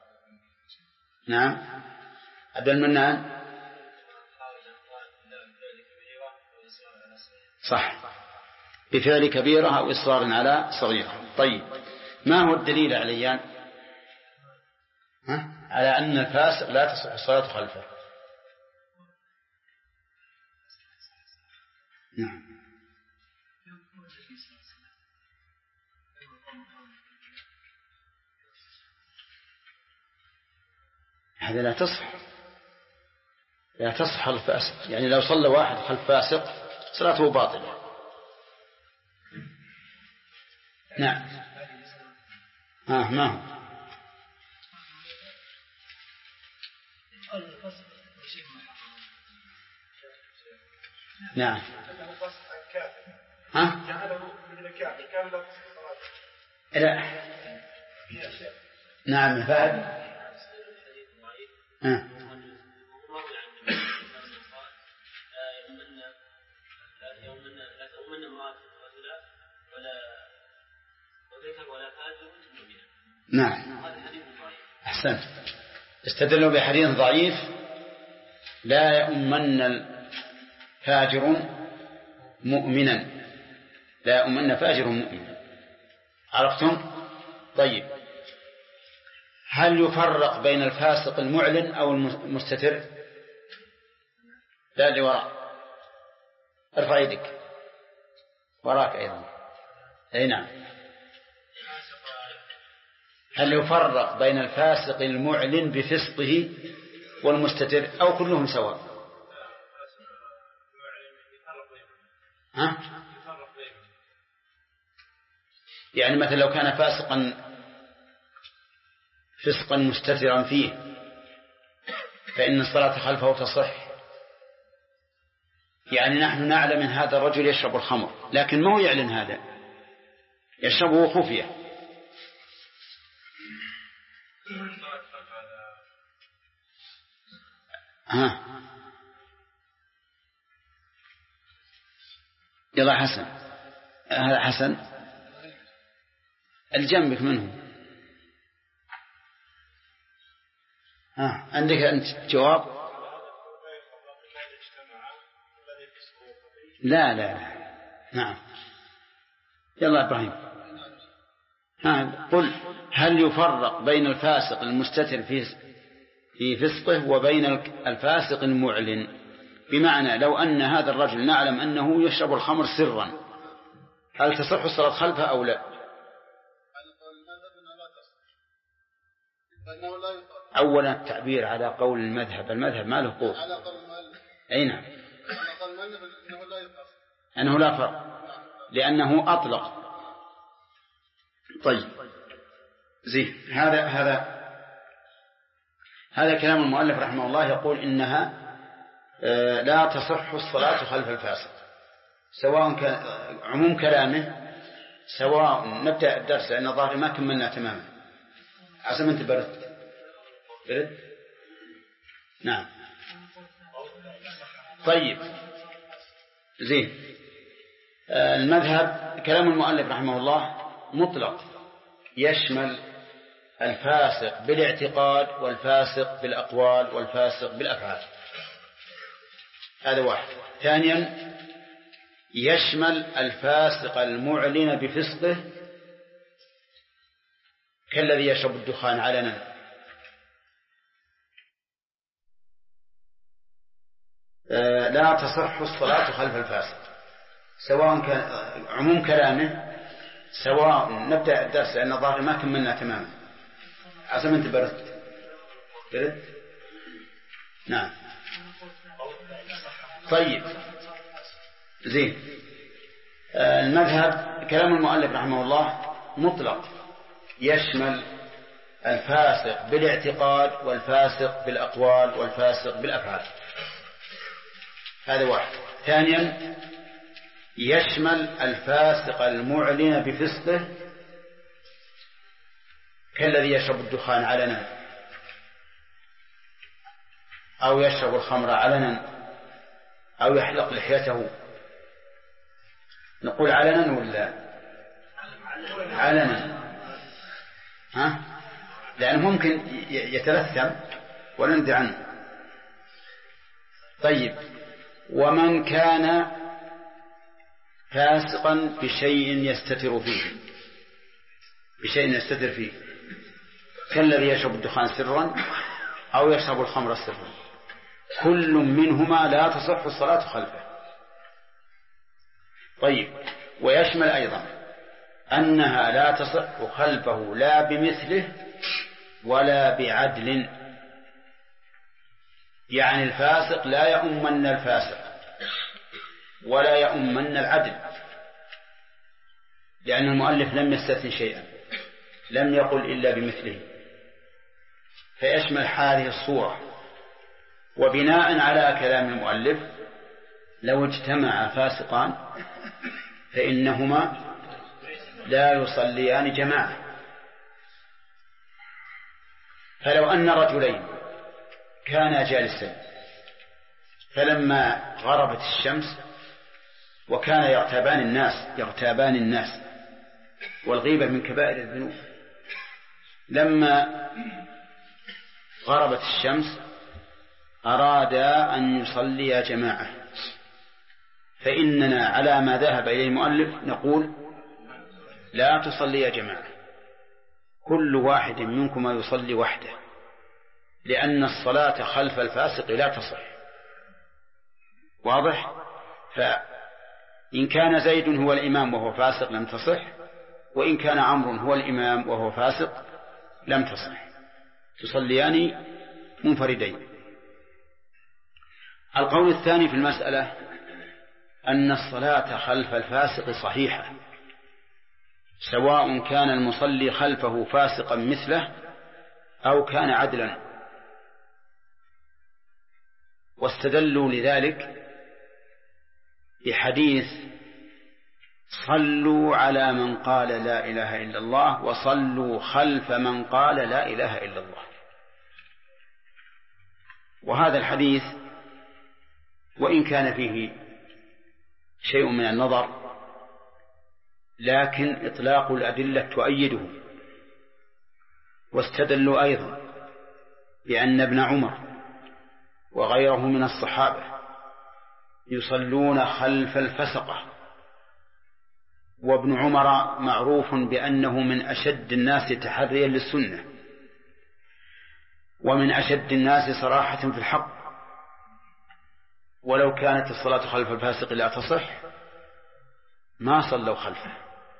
نعم، عبد المنان. صح، بفعل كبيرة أو إصرار على صغيرة. طيب، ما هو الدليل عليان على أن الفاسق لا تصح الصلاة خلفه؟ نعم. هذا لا تصح، لا تصح الفاسق، يعني لو صلى واحد خلف فاسق صلاته باطلة. نعم. ما هو نعم. ها؟ لا. نعم فهد. نعم أحسنت. استدلوا بحديث ضعيف لا يؤمن الفاجر مؤمنا، لا يؤمن فاجر مؤمنا. عرفتم؟ طيب هل يفرق بين الفاسق المعلن أو المستتر؟ لا لوراء، ارفع يدك وراك أيضا. أي نعم. هل يفرق بين الفاسق المعلن بفسقه والمستتر أو كلهم سواء؟ ها؟ يعني مثلا لو كان فسقا مستترا فيه فإن الصلاة خلفه تصح. يعني نحن نعلم من هذا الرجل يشرب الخمر لكن ما هو يعلن هذا، يشربه خفية. يلا حسن، هذا حسن الجنبك منه. عندك أنت جواب؟ لا لا. نعم يلا إبراهيم. قل هل يفرق بين الفاسق المستتر في فسقه وبين الفاسق المعلن؟ بمعنى لو أن هذا الرجل نعلم أنه يشرب الخمر سرا هل تصح الصلاة خلفه أو لا؟ أولا التعبير على قول المذهب ما له قول. أي نعم. أنه لا فرق لأنه أطلق. طيب زين. هذا كلام المؤلف رحمه الله، يقول إنها لا تصح الصلاة خلف الفاسق، سواء كان عموم كلامه، سواء نبدأ الدرس لأن ظاهر ما كملنا تماما. عسى أنت برد. نعم. طيب زين. المذهب كلام المؤلف رحمه الله مطلق، يشمل الفاسق بالاعتقاد والفاسق بالأقوال والفاسق بالأفعال. هذا واحد. ثانيا يشمل الفاسق المعلن بفسقه كالذي يشرب الدخان علنا. لا تصح الصلاة خلف الفاسق، سواء كان عموم كلامه، سواء نبدأ الدرس لأن ظاهر ما كملنا تماما. عسى أنت برد. نعم. طيب زين. المذهب كلام المؤلف رحمه الله مطلق، يشمل الفاسق بالاعتقاد والفاسق بالأقوال والفاسق بالأفعال. هذا واحد. ثانيا يشمل الفاسق المعلن بفسقه كالذي يشرب الدخان علنا أو يشرب الخمر علنا أو يحلق لحيته. نقول علنا ولا علنا؟ لأنه ممكن يتلثم ونندى عنه. طيب ومن كان فاسقا بشيء يستتر فيه كالذي يشرب الدخان سرا أو يشرب الخمر سرا، كل منهما لا تصح الصلاة خلفه. طيب ويشمل أيضا أنها لا تصح خلفه لا بمثله ولا بعدل، يعني الفاسق لا يؤمن الفاسق ولا يؤمن العدل، لأن المؤلف لم يستثن شيئا، لم يقل إلا بمثله، فيشمل هذه الصورة. وبناء على كلام المؤلف لو اجتمع فاسقان فإنهما لا يصليان جماعة. فلو أن رجلين كانا جالسين فلما غربت الشمس وكان يغتابان الناس والغيبة من كبائر الذنوب، لما غربت الشمس أرادا أن يصلي جماعة، فإننا على ما ذهب إليه المؤلف نقول لا تصلي جماعة، كل واحد منكما يصلي وحده، لأن الصلاة خلف الفاسق لا تصح. واضح؟ فإن كان زيد هو الإمام وهو فاسق لم تصح، وإن كان عمرو هو الإمام وهو فاسق لم تصح، تصليان منفردين. القول الثاني في المسألة أن الصلاة خلف الفاسق صحيحة، سواء كان المصلي خلفه فاسقا مثله أو كان عدلا. واستدلوا لذلك بحديث صلوا على من قال لا إله إلا الله وصلوا خلف من قال لا إله إلا الله. وهذا الحديث وإن كان فيه شيء من النظر لكن إطلاق الأدلة تؤيده. واستدلوا أيضا بأن ابن عمر وغيره من الصحابة يصلون خلف الفسقة، وابن عمر معروف بأنه من أشد الناس تحريا للسنة ومن أشد الناس صراحة في الحق، ولو كانت الصلاة خلف الفاسق لا تصح ما صلوا خلفه.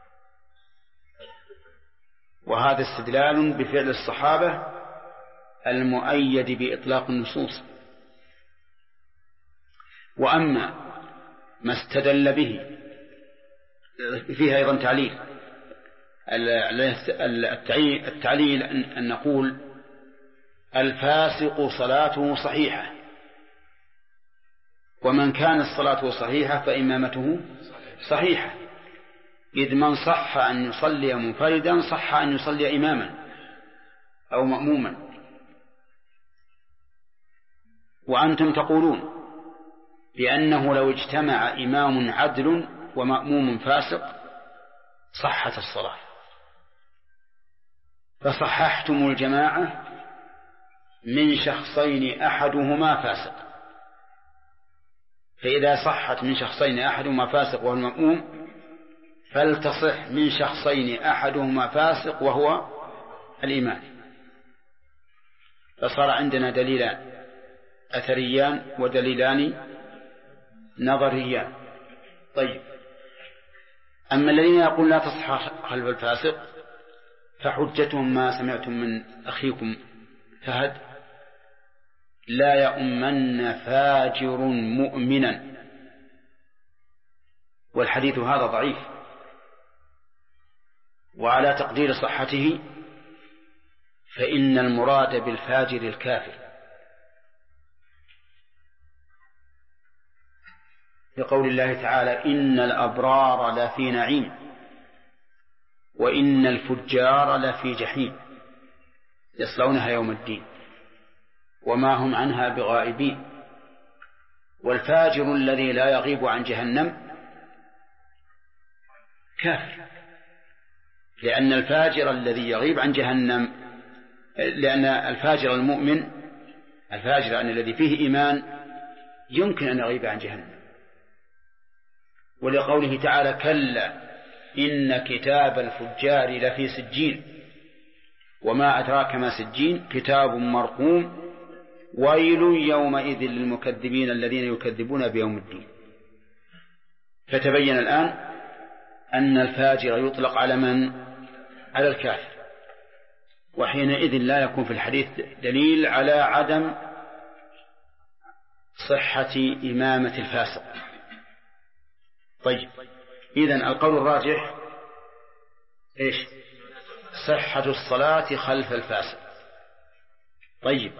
وهذا استدلال بفعل الصحابة المؤيد بإطلاق النصوص. وأما ما استدل به فيها أيضا تعليل، التعليل أن نقول الفاسق صلاته صحيحة، ومن كانت صلاته صحيحة فإمامته صحيحة، إذ من صح أن يصلي منفردا صح أن يصلي إماما أو مأموما. وأنتم تقولون بأنه لو اجتمع إمام عدل ومأموم فاسق صحت الصلاة، فصححتم الجماعة من شخصين أحدهما فاسق، فإذا صحت من شخصين أحدهما فاسق وهو المأموم فلتصح من شخصين أحدهما فاسق وهو الإمام. فصار عندنا دليلان أثريان ودليلان نظريان. طيب، أما الذين يقول لا تصح خلف الفاسق فحجتهم ما سمعتم من أخيكم فهد: لا يؤمن فاجر مؤمنا، والحديث هذا ضعيف، وعلى تقدير صحته فإن المراد بالفاجر الكافر، لقول الله تعالى: إن الأبرار لفي نعيم وإن الفجار لفي جحيم يصلونها يوم الدين وما هم عنها بغائبين. والفاجر الذي لا يغيب عن جهنم كافر، لأن الفاجر الذي يغيب عن جهنم، لأن الفاجر المؤمن، الفاجر الذي فيه إيمان يمكن أن يغيب عن جهنم. ولقوله تعالى: كلا إن كتاب الفجار لفي سجين وما أدراك ما سجين كتاب مرقوم ويل يومئذ للمكذبين الذين يكذبون بيوم الدين. فتبين الآن أن الفاجر يطلق على من؟ على الكافر، وحينئذ لا يكون في الحديث دليل على عدم صحة إمامة الفاسق. طيب، إذن القول الراجح إيش؟ صحة الصلاة خلف الفاسق. طيب،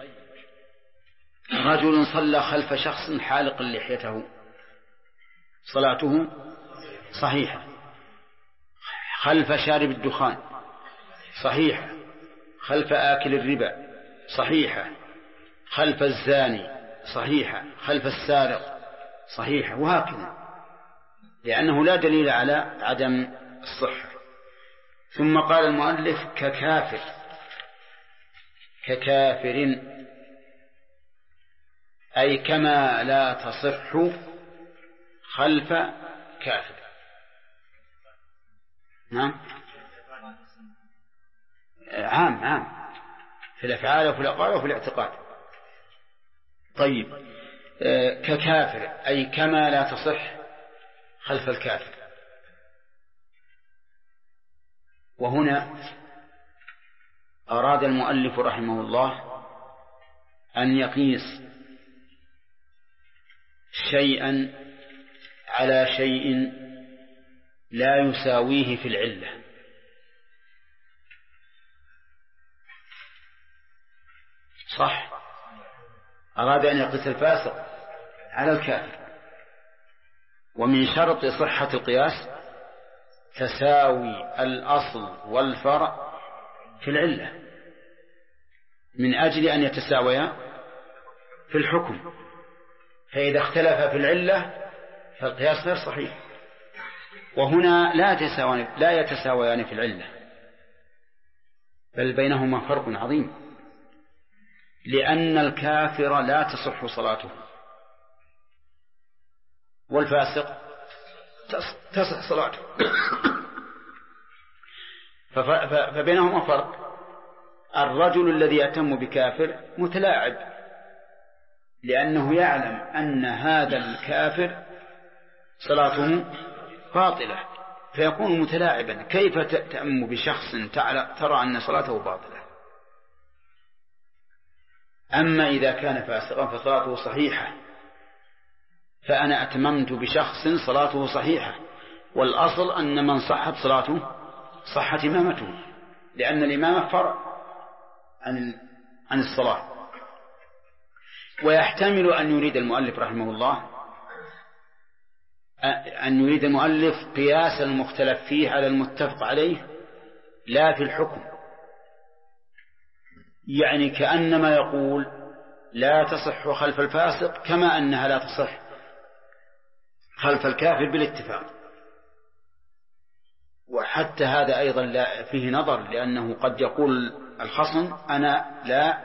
رجل صلى خلف شخص حالق لحيته صلاته صحيحة، خلف شارب الدخان صحيحة، خلف آكل الربا صحيحة، خلف الزاني صحيحة، خلف السارق صحيحة، وهكذا، لأنه لا دليل على عدم الصحة. ثم قال المؤلف ككافر أي كما لا تصح خلف كافر. نعم، عام في الأفعال وفي الأقوال وفي الاعتقاد. طيب، ككافر أي كما لا تصح خلف الكافر. وهنا أراد المؤلف رحمه الله أن يقيس شيئا على شيء لا يساويه في العلة. صح، أراد أن يقيس الفاسق على الكافر. ومن شرط صحة القياس تساوي الأصل والفرع في العلة، من أجل أن يتساويا في الحكم. فإذا اختلف في العلة فالقياس غير صحيح. وهنا لا يتساويان في العلة، بل بينهما فرق عظيم، لأن الكافر لا تصح صلاته والفاسق تصح صلاته. فبينهما فرق. الرجل الذي يهتم بكافر متلاعب، لأنه يعلم أن هذا الكافر صلاته باطلة، فيكون متلاعبا. كيف تأم بشخص ترى أن صلاته باطلة؟ أما إذا كان فاسقا فصلاته صحيحة، فأنا أتممت بشخص صلاته صحيحة، والأصل أن من صحت صلاته صحت إمامته، لأن الإمامة فرع عن الصلاة. ويحتمل أن يريد المؤلف رحمه الله أن يريد المؤلف قياس المختلف فيه على المتفق عليه لا في الحكم، يعني كأنما يقول لا تصح خلف الفاسق كما أنها لا تصح خلف الكافر بالاتفاق. وحتى هذا أيضا لا فيه نظر، لأنه قد يقول الخصم أنا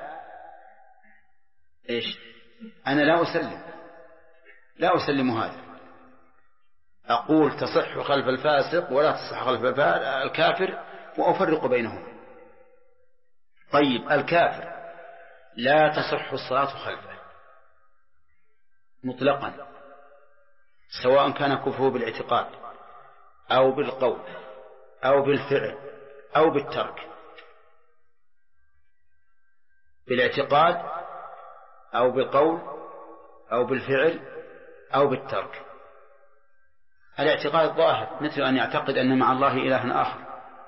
لا أسلم هذا، أقول تصح خلف الفاسق ولا تصح خلف الكافر، وأفرق بينهم. طيب، الكافر لا تصح الصلاة خلفه مطلقا، سواء كان كفره بالاعتقاد أو بالقول أو بالفعل أو بالترك، بالاعتقاد أو بالقول أو بالفعل أو بالترك. الاعتقاد ظاهر، مثل أن يعتقد أن مع الله إلها آخر.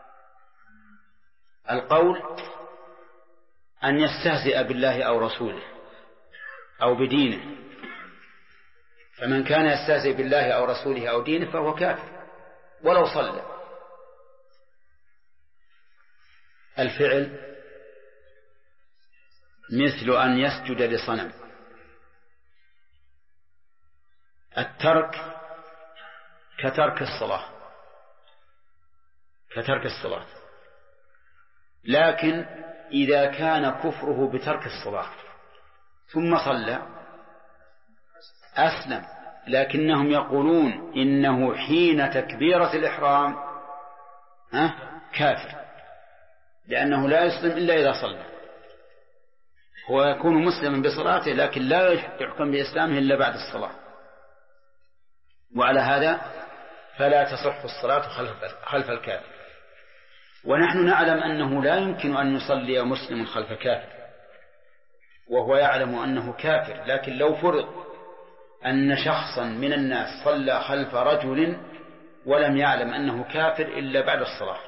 القول أن يستهزئ بالله أو رسوله أو بدينه، فمن كان يستهزئ بالله أو رسوله أو دينه فهو كافر ولو صلى. الفعل مثل أن يسجد لصنم. الترك كترك الصلاة. لكن إذا كان كفره بترك الصلاة ثم صلى أسلم، لكنهم يقولون إنه حين تكبيرة الإحرام كافر، لأنه لا يسلم إلا إذا صلى. هو يكون مسلما بصلاته لكن لا يحكم بإسلامه إلا بعد الصلاة. وعلى هذا فلا تصح الصلاة خلف الكافر. ونحن نعلم أنه لا يمكن أن يصلي مسلم خلف كافر وهو يعلم أنه كافر، لكن لو فرض أن شخصا من الناس صلى خلف رجل ولم يعلم أنه كافر إلا بعد الصلاة،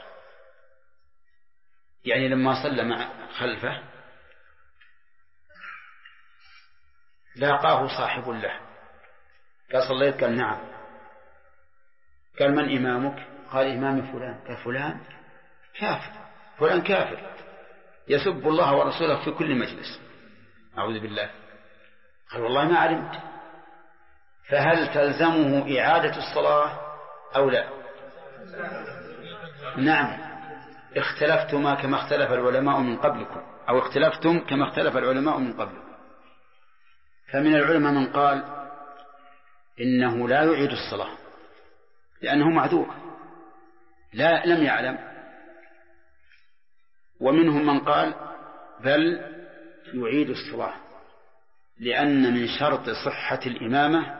يعني لما صلى خلفه لاقاه صاحب له قال صليت؟ قال نعم. قال من إمامك؟ قال إمام فلان. قال فلان كافر، فلان كافر يسب الله ورسوله في كل مجلس، أعوذ بالله. قال والله ما علمت. فهل تلزمه إعادة الصلاة أو لا؟ نعم، اختلفتما كما اختلف العلماء من قبلكم، أو اختلفتم كما اختلف العلماء من قبلكم. فمن العلماء من قال إنه لا يعيد الصلاة لأنه معذور لم يعلم، ومنهم من قال بل يعيد الصلاة، لأن من شرط صحة الإمامة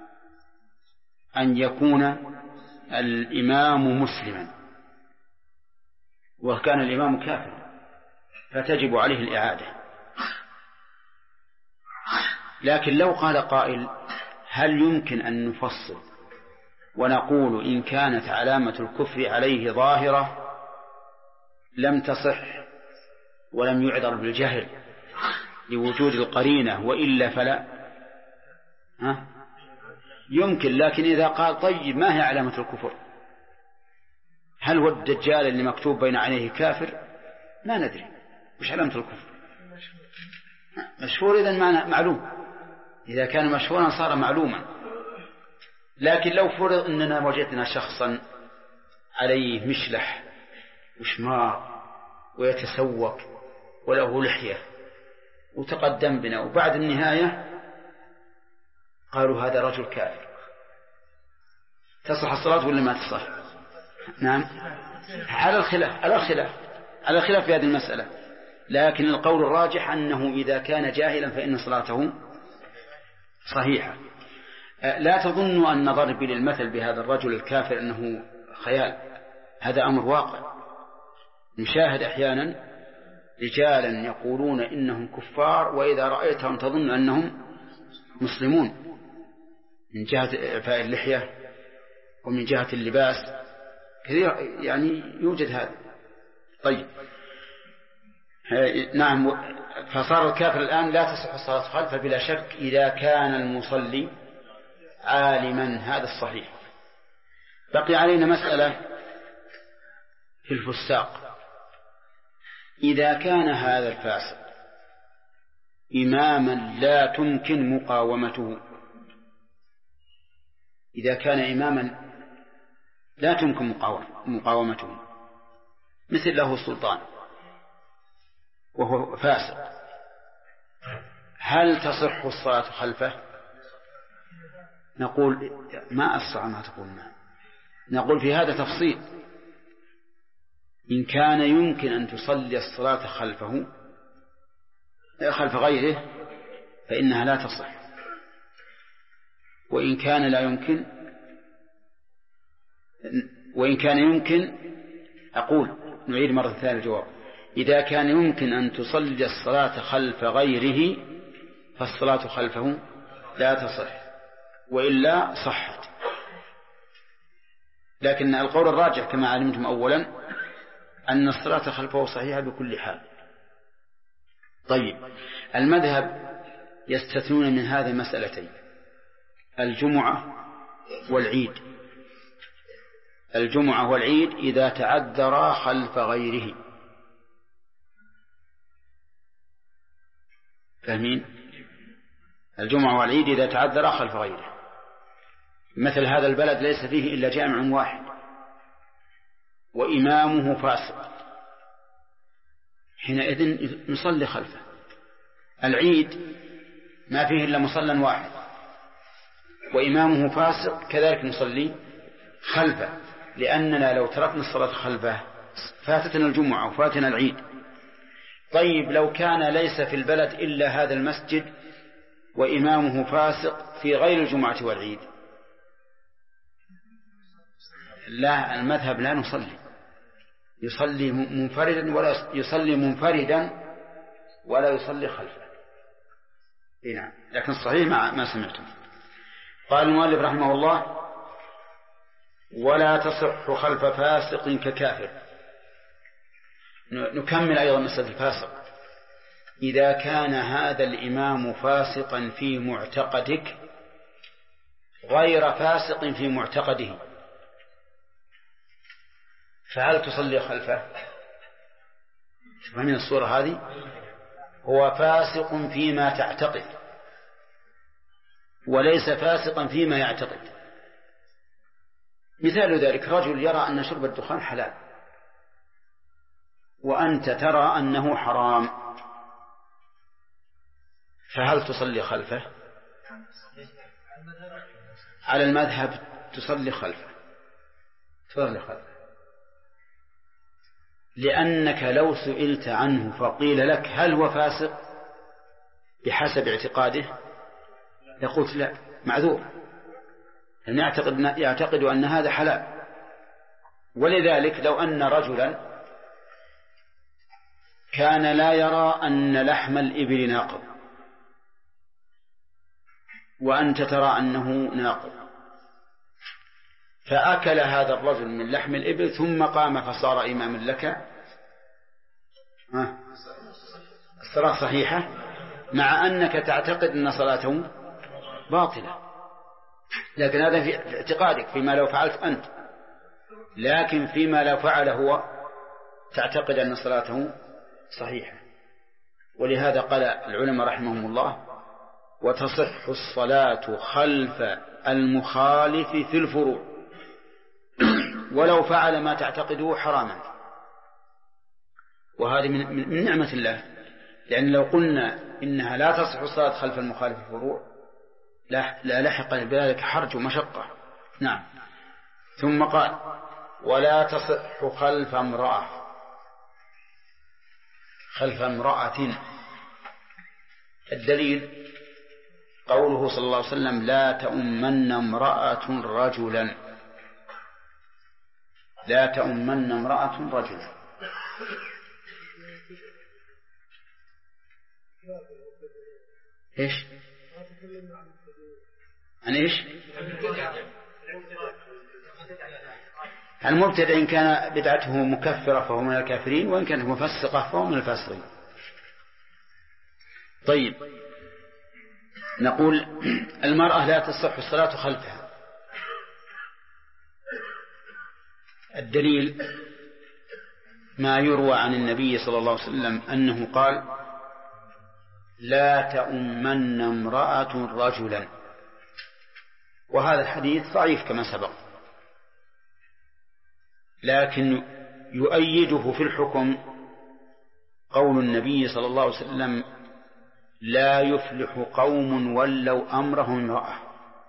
أن يكون الإمام مسلما، وكان الإمام كافرا فتجب عليه الإعادة. لكن لو قال قائل هل يمكن أن نفصل ونقول إن كانت علامة الكفر عليه ظاهرة لم تصح ولم يعذر بالجهل لوجود القرينة وإلا فلا يمكن. لكن إذا قال طيب ما هي علامة الكفر؟ هل هو الدجال اللي مكتوب بين عينيه كافر؟ ما ندري وش علامة الكفر. مشهور إذن معلوم، إذا كان مشهورا صار معلوما. لكن لو فرض أننا وجدنا شخصا عليه مشلح وشمار ويتسوق وله لحية وتقدم بنا وبعد النهاية قالوا هذا رجل كافر، تصح الصلاة ولا ما تصح؟ نعم، على الخلاف في هذه المسألة. لكن القول الراجح أنه إذا كان جاهلا فإن صلاته صحيحة. لا تظن أن ضربي للمثل بهذا الرجل الكافر أنه خيال، هذا أمر واقع. نشاهد أحيانا رجالا يقولون إنهم كفار وإذا رأيتهم تظن أنهم مسلمون من جهة إعفاء اللحية ومن جهة اللباس كثير، يعني يوجد هذا. طيب نعم، فصار الكافر الآن لا تصح الصلاة خلفه بلا شك إذا كان المصلي عالما، هذا الصحيح. بقي علينا مسألة في الفساق. إذا كان هذا الفاسق إماما لا تمكن مقاومته، إذا كان إماما لا تمكن مقاومته مثل له سلطان وهو فاسق، هل تصح الصلاة خلفه؟ نقول ما أسرع ما تقولنا. نقول في هذا تفصيل. إن كان يمكن أن تصلي الصلاة خلفه خلف غيره فإنها لا تصح، وإن كان لا يمكن أقول نعيد مرة ثانية الجواب. إذا كان يمكن أن تصلي الصلاة خلف غيره فالصلاة خلفه لا تصح، وإلا صحت. لكن القول الراجح كما علمتم أولا أن الصلاة خلفه صحيحة بكل حال. طيب المذهب يستثنون من هذه مسألتين: الجمعة والعيد. الجمعة والعيد إذا تعذرا خلف غيره، فاهمين؟ الجمعة والعيد إذا تعذرا خلف غيره، مثل هذا البلد ليس فيه إلا جامع واحد وإمامه فاسق، حينئذ نصلي خلفه. العيد ما فيه إلا مصلى واحد وإمامه فاسق، كذلك نصلي خلفه، لأننا لو تركنا الصلاة خلفه فاتتنا الجمعة وفاتنا العيد. طيب لو كان ليس في البلد إلا هذا المسجد وإمامه فاسق في غير الجمعة والعيد، لا، المذهب لا نصلي، يصلي منفردا ولا يصلي خلفه. نعم، لكن الصحيح ما سمعتم. قال المؤلف رحمه الله: ولا تصح خلف فاسق ككافر. نكمل أيضا مسألة الفاسق. إذا كان هذا الإمام فاسقا في معتقدك غير فاسق في معتقده، فهل تصلي خلفه؟ تفهمين الصورة هذه؟ هو فاسق فيما تعتقد وليس فاسقا فيما يعتقد. مثال ذلك: رجل يرى أن شرب الدخان حلال وأنت ترى أنه حرام، فهل تصلي خلفه؟ على المذهب تصلي خلفه، لأنك لو سئلت عنه فقيل لك هل هو فاسق بحسب اعتقاده لقلت لا، معذور، لأن يعتقد أن هذا حلال. ولذلك لو أن رجلا كان لا يرى أن لحم الإبل ناقض وأنت ترى أنه ناقض، فأكل هذا الرجل من لحم الإبل ثم قام فصار إماما لك، الصلاة صحيحة، مع أنك تعتقد أن صلاته باطلة، لكن هذا في اعتقادك فيما لو فعلت أنت، لكن فيما لو فعل هو تعتقد أن صلاته صحيحة. ولهذا قال العلماء رحمهم الله: وتصح الصلاة خلف المخالف في الفروع ولو فعل ما تعتقده حراما. وهذه من نعمة الله، لأن لو قلنا إنها لا تصح الصلاة خلف المخالف في الفروع لا لحق بذلك حرج ومشقة. نعم. ثم قال: ولا تصح خلف امرأة. الدليل قوله صلى الله عليه وسلم: لا تؤمن امرأة رجلا. لا تؤمن امرأة رجلا. إيش؟ عن إيش؟ المبتدع إن كان بدعته مكفرة فهو من الكافرين، وإن كانت مفسقة فهو من الفاسقين. طيب، نقول المرأة لا تصح الصلاة خلفها. الدليل ما يروى عن النبي صلى الله عليه وسلم أنه قال: لا تؤمن امرأة رجلا. وهذا الحديث ضعيف كما سبق، لكن يؤيده في الحكم قول النبي صلى الله عليه وسلم: لا يفلح قوم ولوا أمرهم امرأة.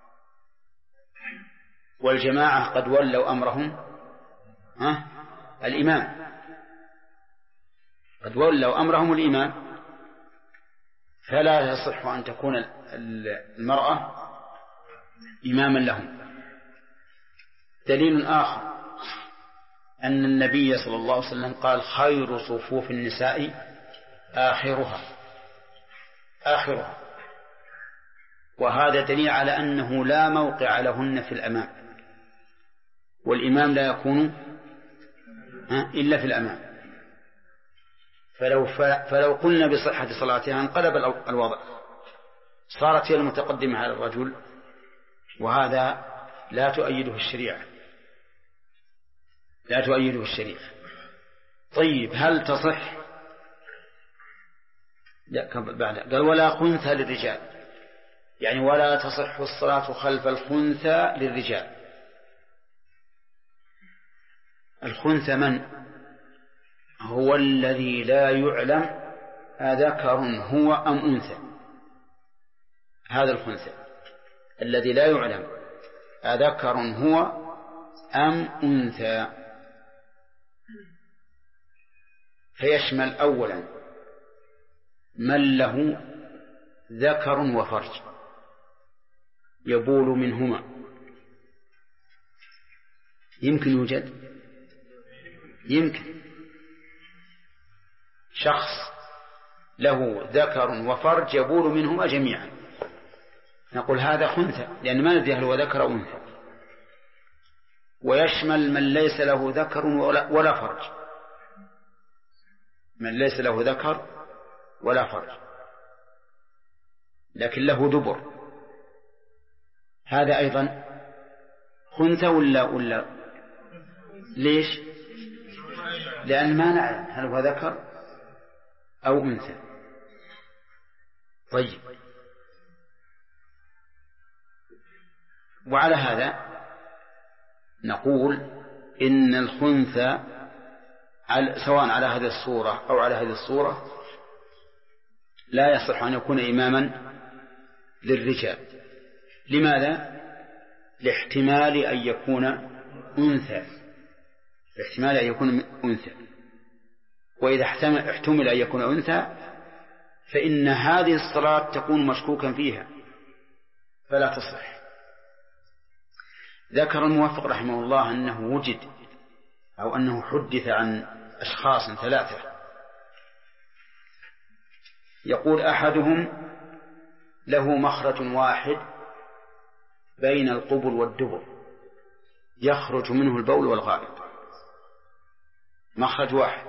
والجماعة قد ولوا أمرهم الإمام، قد ولوا أمرهم الإمام، فلا يصح أن تكون المرأة إماما لهم. دليل آخر أن النبي صلى الله عليه وسلم قال: خير صفوف النساء آخرها. وهذا دليل على أنه لا موقع لهن في الأمام، والإمام لا يكون إلا في الأمام. فلو قلنا بصحة صلاتها انقلب الوضع، صارت هي المتقدمة على الرجل، وهذا لا تؤيده الشريعة. طيب، هل تصح؟ قال: ولا خنثى للرجال، يعني ولا تصح الصلاة خلف الخنثى للرجال. الخنثى من هو؟ الذي لا يعلم أذكر هو أم أنثى. هذا الخنثى الذي لا يعلم أذكر هو أم أنثى، فيشمل أولا من له ذكر وفرج يبول منهما. يمكن يوجد، يمكن شخص له ذكر وفرج يبول منهما جميعا، نقول هذا خنثى، لأن ما ندري هل هو ذكر أو أنثى، ويشمل من ليس له ذكر ولا فرج، من ليس له ذكر ولا فرج لكن له دبر، هذا أيضا خنثى ولا ليش؟ لأن ما نعلم هل هو ذكر أو أنثى. طيب، وعلى هذا نقول إن الخنثى سواء على هذه الصورة أو على هذه الصورة لا يصح أن يكون إماما للرجال. لماذا؟ لاحتمال أن يكون أنثى، لاحتمال أن يكون أنثى، وإذا احتمل أن يكون أنثى فإن هذه الصلاة تكون مشكوكا فيها فلا تصح. ذكر الموفق رحمه الله أنه وجد أو أنه حدث عن أشخاص ثلاثة، يقول أحدهم له مخرج واحد بين القبل والدبر يخرج منه البول والغائط، مخرج واحد،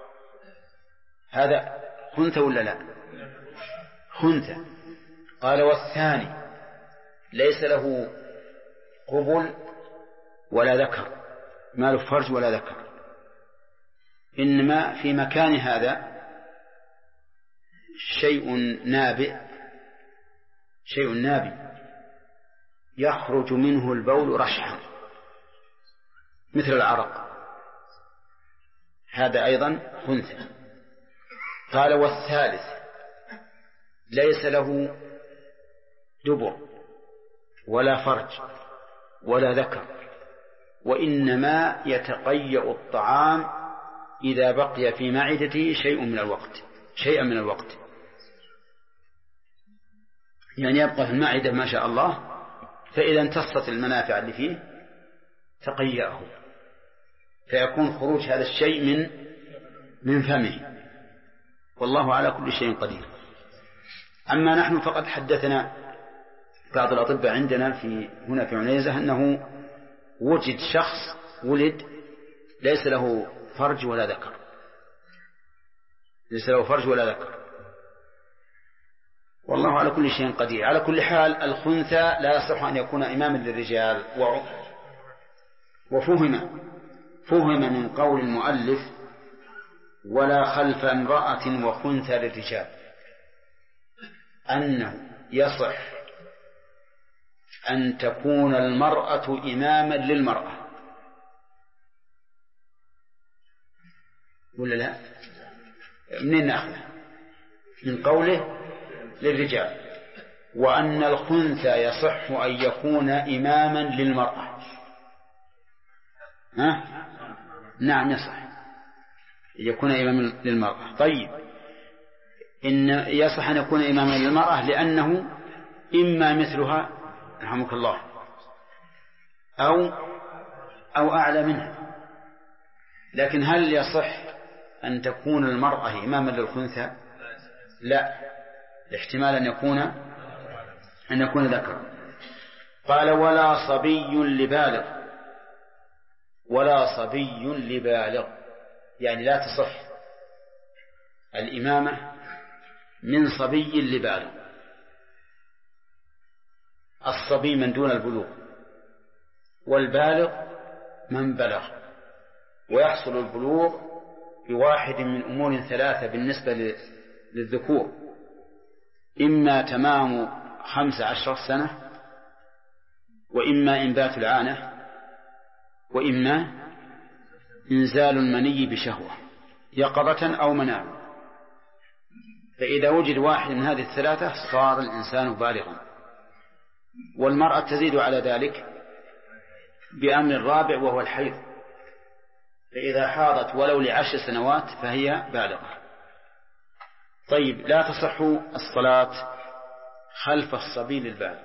هذا خنثى ولا لا؟ خنثى. قال والثاني ليس له قبل ولا ذكر، ما له فرج ولا ذكر، إنما في مكان هذا شيء نابئ يخرج منه البول رشحا مثل العرق، هذا أيضا خنثى. قال والثالث ليس له دبر ولا فرج ولا ذكر، وإنما يتقيأ الطعام إذا بقي في معدته شيئا من الوقت، يعني يبقى في المعدة ما شاء الله، فإذا امتصت المنافع اللي فيه تقيأه، فيكون خروج هذا الشيء من فمه، والله على كل شيء قدير. أما نحن فقد حدثنا بعض الأطباء عندنا هنا في عنيزة أنه وجد شخص ولد ليس له فرج ولا ذكر، والله على كل شيء قدير. على كل حال الخنثى لا يصح أن يكون إماما للرجال. وفهم من قول المؤلف ولا خلف امرأة وخنثى للرجال أنه يصح أن تكون المرأة إماما للمرأة، ولا لا؟ منين نأخذها؟ من قوله للرجال، وأن الخنثى يصح أن يكون إماما للمرأة. نعم يصح يكون إماما للمرأة. طيب، إن يصح أن يكون إماما للمرأة لأنه إما مثلها رحمك الله أو أعلى منها، لكن هل يصح أن تكون المرأة إماما للخنثى؟ لا، الاحتمال أن يكون ذكر. قال ولا صبي لبالغ، يعني لا تصح الإمامة من صبي لبالغ. الصبي من دون البلوغ، والبالغ من بلغ، ويحصل البلوغ بواحد من أمور ثلاثة بالنسبة للذكور: إما تمام 15 سنة، وإما إنبات العانة، وإما إنزال المني بشهوة يقظة أو منام. فإذا وجد واحد من هذه الثلاثة صار الإنسان بالغا. والمرأة تزيد على ذلك بأمر رابع وهو الحيض، فإذا حاضت ولو ل10 سنوات فهي بالغة. طيب، لا تصح الصلاة خلف الصبي للبالغ.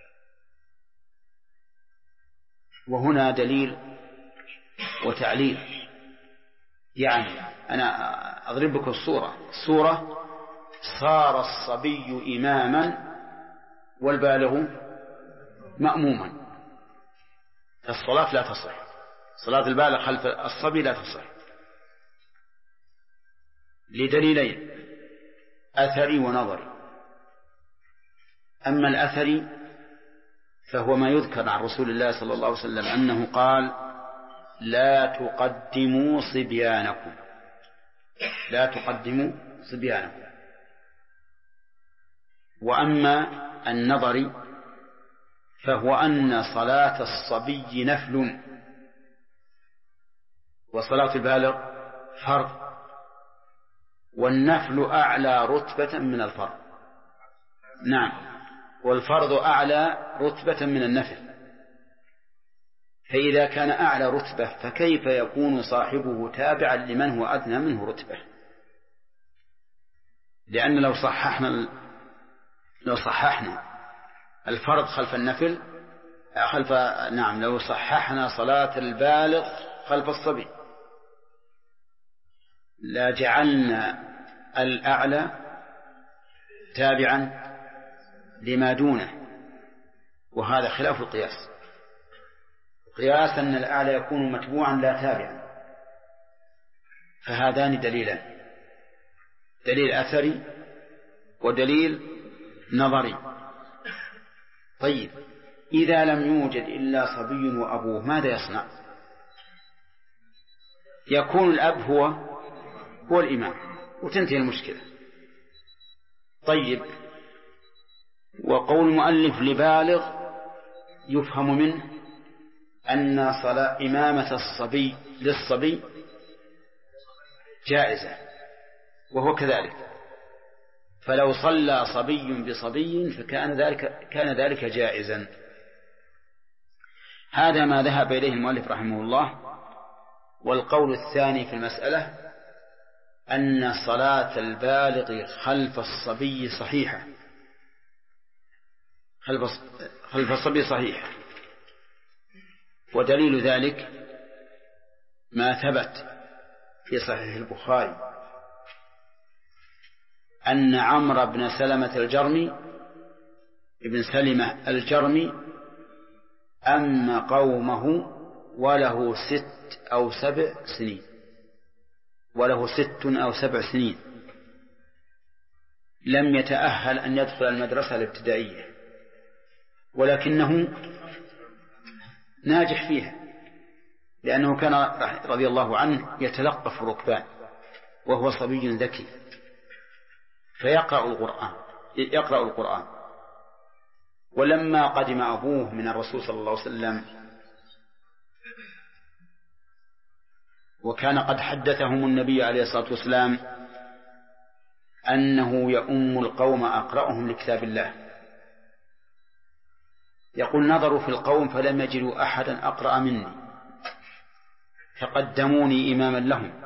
وهنا دليل وتعليل. يعني أنا أضرب لكم الصورة: صار الصبي إماما والبالغ مأموما، الصلاة لا تصح، صلاة البالغ خلف الصبي لا تصح لدليلين: أثري ونظري. أما الأثري فهو ما يذكر عن رسول الله صلى الله عليه وسلم أنه قال: لا تقدموا صبيانكم، لا تقدموا صبيانكم. وأما النظري فهو أن صلاة الصبي نفل وصلاة البالغ فرض، والنفل أعلى رتبة من الفرض. نعم، والفرض أعلى رتبة من النفل، فإذا كان أعلى رتبة فكيف يكون صاحبه تابعا لمن هو أدنى منه رتبة؟ لأن لو صححنا الفرض خلف النفل لو صححنا صلاة البالغ خلف الصبي لا جعلنا الأعلى تابعا لما دونه، وهذا خلاف القياس. القياس أن الأعلى يكون متبوعا لا تابعا. فهذان دليلان: دليل أثري ودليل نظري. طيب، إذا لم يوجد إلا صبي وأبوه ماذا يصنع؟ يكون الأب هو الإمام وتنتهي المشكلة. طيب، وقول المؤلف لبالغ يفهم منه أن صلاة إمامة الصبي للصبي جائزة، وهو كذلك، فلو صلى صبي بصبي كان ذلك جائزا. هذا ما ذهب إليه المؤلف رحمه الله. والقول الثاني في المسألة أن صلاة البالغ خلف الصبي صحيحة، خلف الصبي صحيحة، ودليل ذلك ما ثبت في صحيح البخاري أن عمرو بن سلمة الجرمي أم قومه وله 6 أو 7 سنين، وله 6 أو 7 سنين، لم يتأهل أن يدخل المدرسة الابتدائية، ولكنه ناجح فيها، لأنه كان رضي الله عنه يتلقف الركبان وهو صبي ذكي، فيقرأ القرآن. ولما قدم أبوه من الرسول صلى الله عليه وسلم وكان قد حدثهم النبي عليه الصلاة والسلام أنه يؤم القوم أقرأهم لكتاب الله، يقول: نظروا في القوم فلم يجدوا أحدا أقرأ مني فقدموني إماما لهم،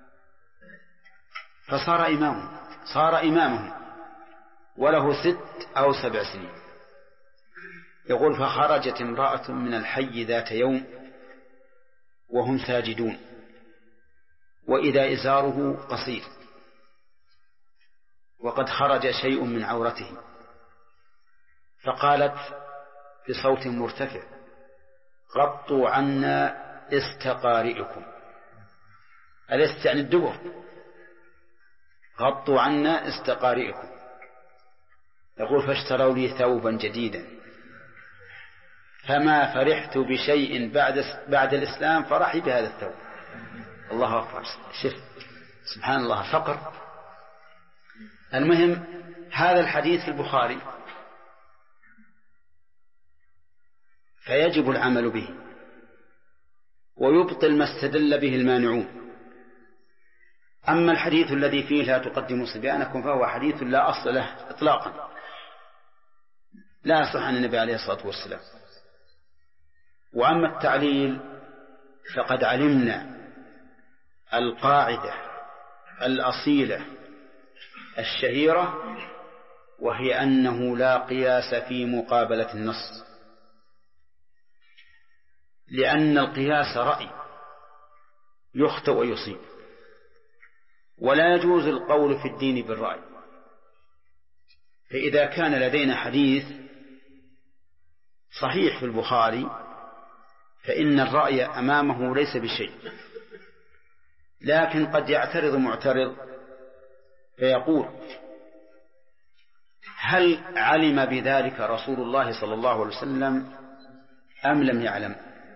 فصار إمامهم وله 6 أو 7 سنين. يقول: فخرجت امرأة من الحي ذات يوم وهم ساجدون، وإذا إزاره قصير وقد خرج شيء من عورته، فقالت بصوت مرتفع: غطوا عنا استقارئكم. ألست يعني الدبر؟ غطوا عنا استقارئكم. يقول: فاشتروا لي ثوبا جديدا، فما فرحت بشيء بعد الإسلام فرحي بهذا الثوب. الله أكبر، شف سبحان الله، فقر. المهم، هذا الحديث في البخاري فيجب العمل به، ويبطل ما استدل به المانعون. أما الحديث الذي فيه لا تقدموا صبيانكم فهو حديث لا أصل له إطلاقا، لا يصح عن النبي عليه الصلاة والسلام. وأما التعليل فقد علمنا القاعدة الأصيلة الشهيرة، وهي أنه لا قياس في مقابلة النص، لأن القياس رأي يخطئ ويصيب، ولا يجوز القول في الدين بالرأي. فإذا كان لدينا حديث صحيح في البخاري فإن الرأي أمامه ليس بشيء، لكن قد يعترض معترض فيقول: هل علم بذلك رسول الله صلى الله عليه وسلم أم لم يعلم؟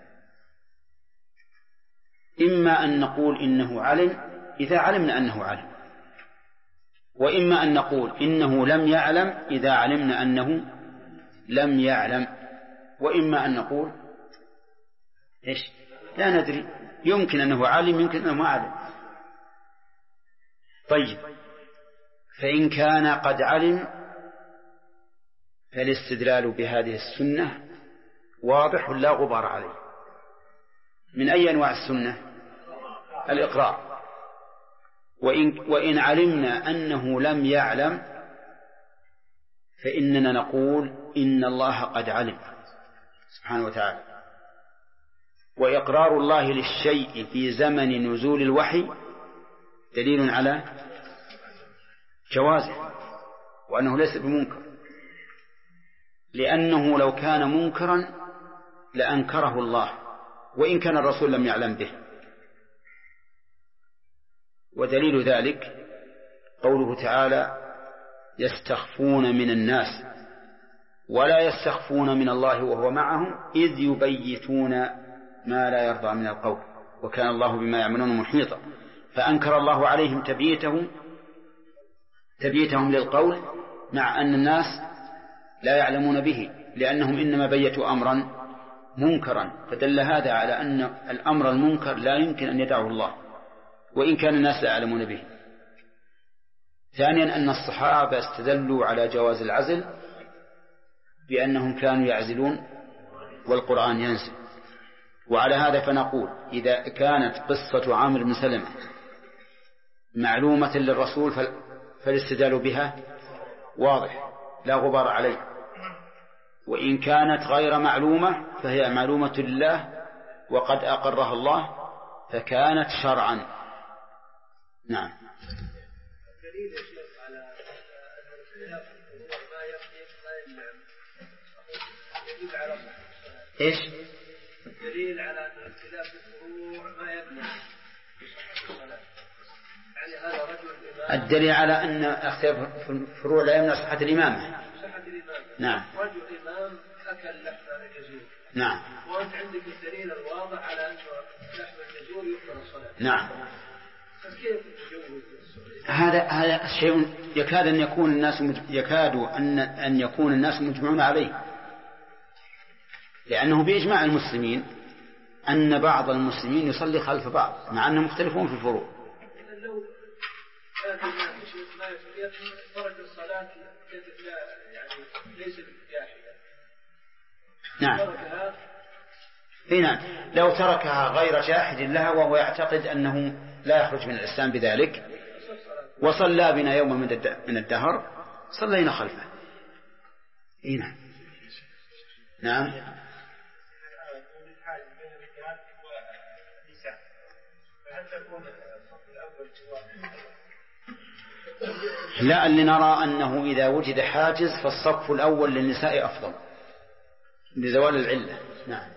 إما أن نقول إنه علم إذا علمنا أنه علم، وإما أن نقول إنه لم يعلم إذا علمنا أنه لم يعلم، وإما أن نقول إيش؟ لا ندري، يمكن أنه علم يمكن أنه ما علم. طيب، فإن كان قد علم فالاستدلال بهذه السنة واضح لا غبار عليه. من أي أنواع السنة؟ الإقرار. وإن علمنا أنه لم يعلم فإننا نقول إن الله قد علم سبحانه وتعالى. وإقرار الله للشيء في زمن نزول الوحي دليل على جوازه وأنه ليس بمنكر، لأنه لو كان منكرا لأنكره الله وإن كان الرسول لم يعلم به. ودليل ذلك قوله تعالى: يستخفون من الناس ولا يستخفون من الله وهو معهم إذ يبيتون ما لا يرضى من القول وكان الله بما يعملون محيطا. فأنكر الله عليهم تبييتهم للقول مع أن الناس لا يعلمون به، لأنهم إنما بيتوا أمرا منكرا، فدل هذا على أن الأمر المنكر لا يمكن أن يدعه الله وإن كان الناس لا يعلمون به. ثانيا أن الصحابة استدلوا على جواز العزل بأنهم كانوا يعزلون والقرآن ينزل. وعلى هذا فنقول إذا كانت قصة عامر بن سلمة معلومة للرسول فالاستدلال بها واضح لا غبار عليه، وإن كانت غير معلومة فهي معلومة لله وقد أقرها الله فكانت شرعا. نعم. إيش؟ دليل على أن الاختلاف في الفروع ما يمنع. يعني هذا رجل الإمام. الدليل على أن اختلاف في الفروع لا يمنع صحة الإمامة. صحة الإمامة. نعم. رجل إمام أكل لحم الجزور. نعم. وأنت عندك الدليل الواضح على أن لحم الجزور يقبل الصلاة. نعم. فكيف تجوز؟ هذا شيء يكاد أن يكون الناس مجمعون عليه، لأنه بإجماع المسلمين أن بعض المسلمين يصلي خلف بعض مع أنهم مختلفون في الفروع. لو كان الناس ما ترك الصلاة يعني ليس بالجاحية. نعم. نعم. لو تركها غير جاحد لها وهو يعتقد أنه لا يخرج من الإسلام بذلك وصلى بنا يوم من الدهر صلينا خلفه. نعم. نعم. لا، اللي نرى أنه إذا وجد حاجز فالصف الأول للنساء أفضل لزوال العلة. نعم.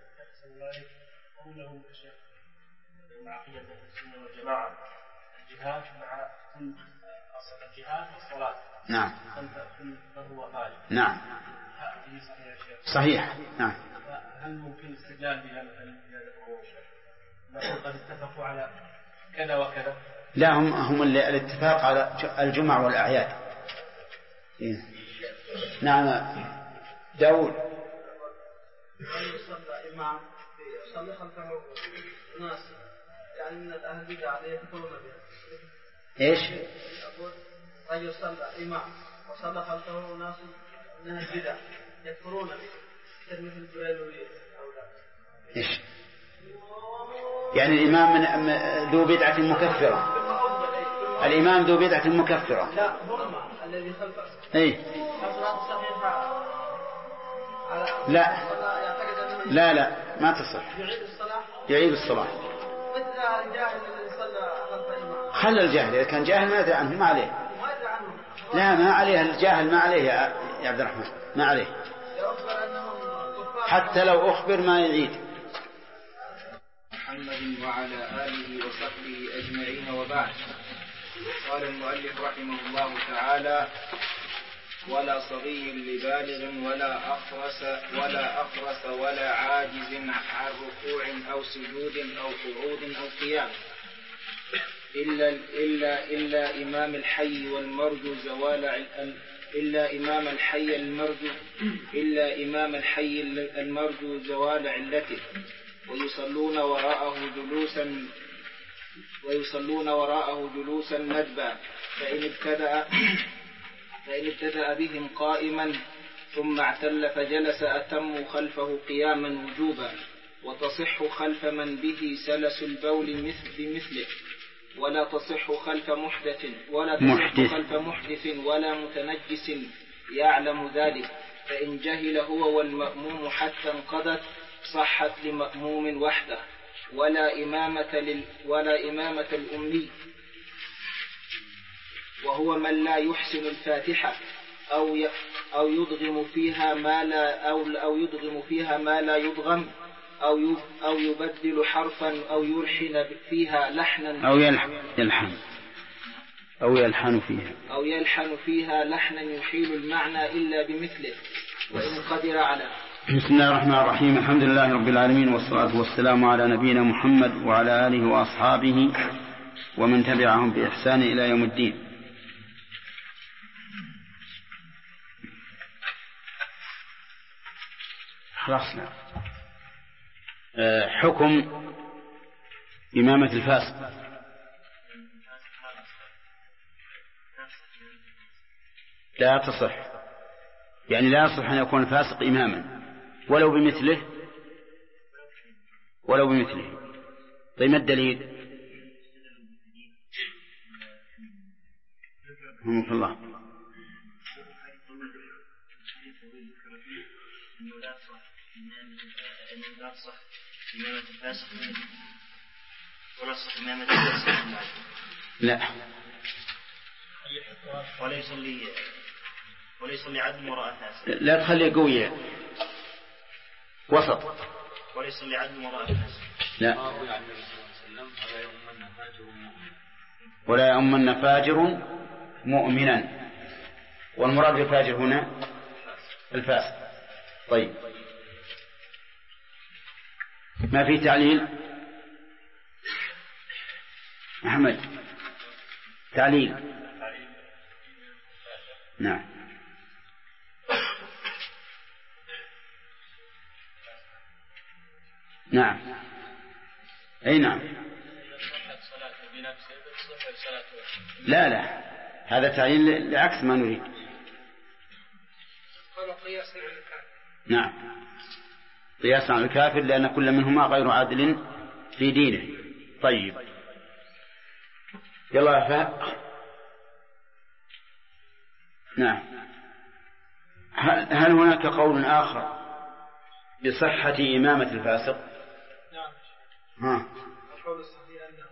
قوله مع عقيدة السنة والجماعة الجهاد مع كل الجهاد والصلاة. نعم. فهو غالب. نعم. صحيح. نعم. هل ممكن استدلال بهذا القول؟ نقول قد اتفقوا على كذا وكذا. لا، هم الاتفاق على الجمع والأعياد. نعم. داود. يصلى إمام يصلي خلفه ناس يعني من الأهل بدعة يكفرون بها. إيش؟ أقول رجل صلى إمام وصلى خلفه ناس من البدع يكفرون بها مثل البريلوية أو لا. إيش؟ يعني الإمام ذو بدعة مكفرة. الإمام ذو بدعة مكفرة. لا، هم الذي خلفه. إيه. الصلاة صحيحة. لا ما تصح. يعيد الصلاة. مثل الجاهل الذي صلى خلف الإمام. خلى الجاهل إذا كان جاهل ما يدري عنه ما عليه. لا، ما عليه الجاهل، ما عليه يا عبد الرحمن، ما عليه. يقبل أنهم حتى لو أخبر ما يعيد. محمد وعلى آله وصحبه أجمعين، وبعد. قال المؤلف رحمه الله تعالى: ولا صغي لبالغ ولا أخرس ولا عاجز عن ركوع أو سجود أو قعود أو قيام إلا إمام الحي والمرجو زوال علته، ويصلون وراءه جلوسا ندبا، فإن ابتدأ بهم قائما ثم اعتل فجلس أتموا خلفه قياما وجوبا، وتصح خلف من به سلس البول بمثله، ولا تصح خلف محدث ولا متنجس يعلم ذلك، فإن جهل هو والمأموم حتى انقضت صحت لمأموم وحده، ولا إمامة الأمي، وهو من لا يحسن الفاتحة أو يدغم فيها ما لا يدغم، أو يبدل حرفا أو يلحن فيها لحنا أو يلحن فيها لحنا يحيل المعنى إلا بمثله، وإن قدر على. بسم الله الرحمن الرحيم. الحمد لله رب العالمين، والصلاة والسلام على نبينا محمد وعلى آله وأصحابه ومن تبعهم بإحسان إلى يوم الدين. خلصنا. حكم إمامة الفاسق. لا تصح، يعني لا يصح أن يكون الفاسق إماما ولو بمثله. طيب ما الدليل؟ رحمه الله. لا، وليصلي عدل وراء فاسق. لا تخليه قوية، وسط. وليصلي عدل وراء فاسق. لا، ولا يؤمن فاجر مؤمنا، والمراد بالفاجر هنا الفاسق. طيب، ما في تعليل؟ محمد، تعليل. نعم. نعم، أي نعم. لا، هذا تعليل لعكس ما نريد. نعم، قياسا على الكافر، لأن كل منهما غير عادل في دينه. طيب، يلا فهد. نعم. هل هناك قول آخر بصحة إمامة الفاسق؟ نعم. القول الثاني أنه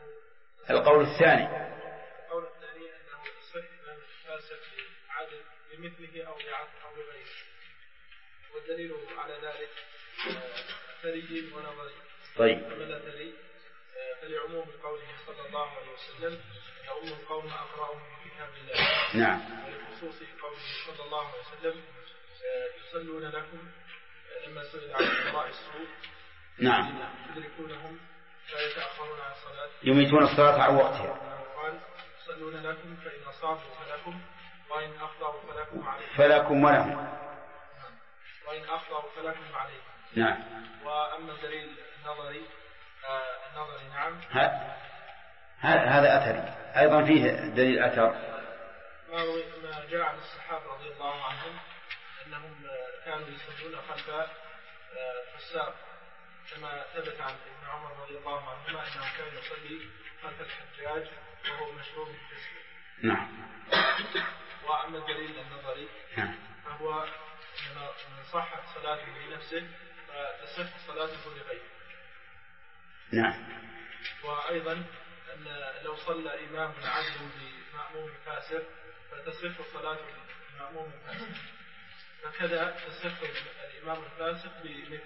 تصح إمامة الفاسق بعدل بمثله أو بغيره، والدليل على ذلك ثري ونظري. طيب. فمن ثري فلعموم قوله صلى الله عليه وسلم: يؤم القوم أقرأهم بكتاب الله. نعم. ولخصوص قوله صلى الله عليه وسلم: يصلون لكم، لما سئل عن قضاء السوء. نعم. يدركونهم فيتأخرون عن الصلاة، يميتون الصلاة عن وقتها. قال: يصلون لكم فإن أصابوا فلكم، وإن أخطأوا فلكم عليهم. فلكم ولهم. وإن أخطأوا فلكم عليهم. نعم. وأما الدليل النظري نعم. هذا أثري أيضا، فيه دليل أثر. ما جاء عن الصحابة رضي الله عنهم أنهم كانوا يصلون خلف فساق، كما ثبت عن ابن عمر رضي الله عنهما أنه كان يصلي خلف الحجاج وهو مشهور بالتسليم. نعم. وأما الدليل النظري فهو من صحت صلاته لنفسه فتصح صلاته لغيره. نعم. وأيضا أن لو صلى إمام عدل بمأموم فاسق فتصح صلاة المأموم فاسق، هكذا تصف الإمام الفاسق بمثل.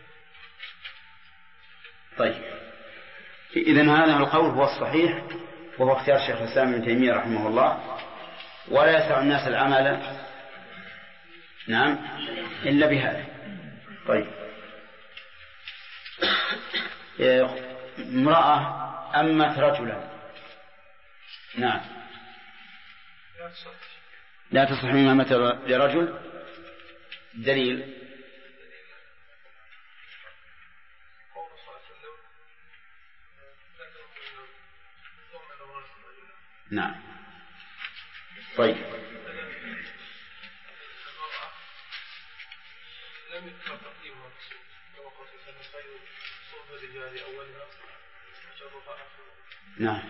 طيب إذن هذا القول هو الصحيح وهو اختيار شيخ الإسلام ابن تيمية رحمه الله، ولا يسع الناس العمل نعم إلا بهذا. طيب امرأة أمت رجلا نعم لا تصح إمامة لرجل. دليل نعم. طيب لم يذكر تقديمها كما قلت خير صحبة الرجال أولها وشرها آخرها. نعم.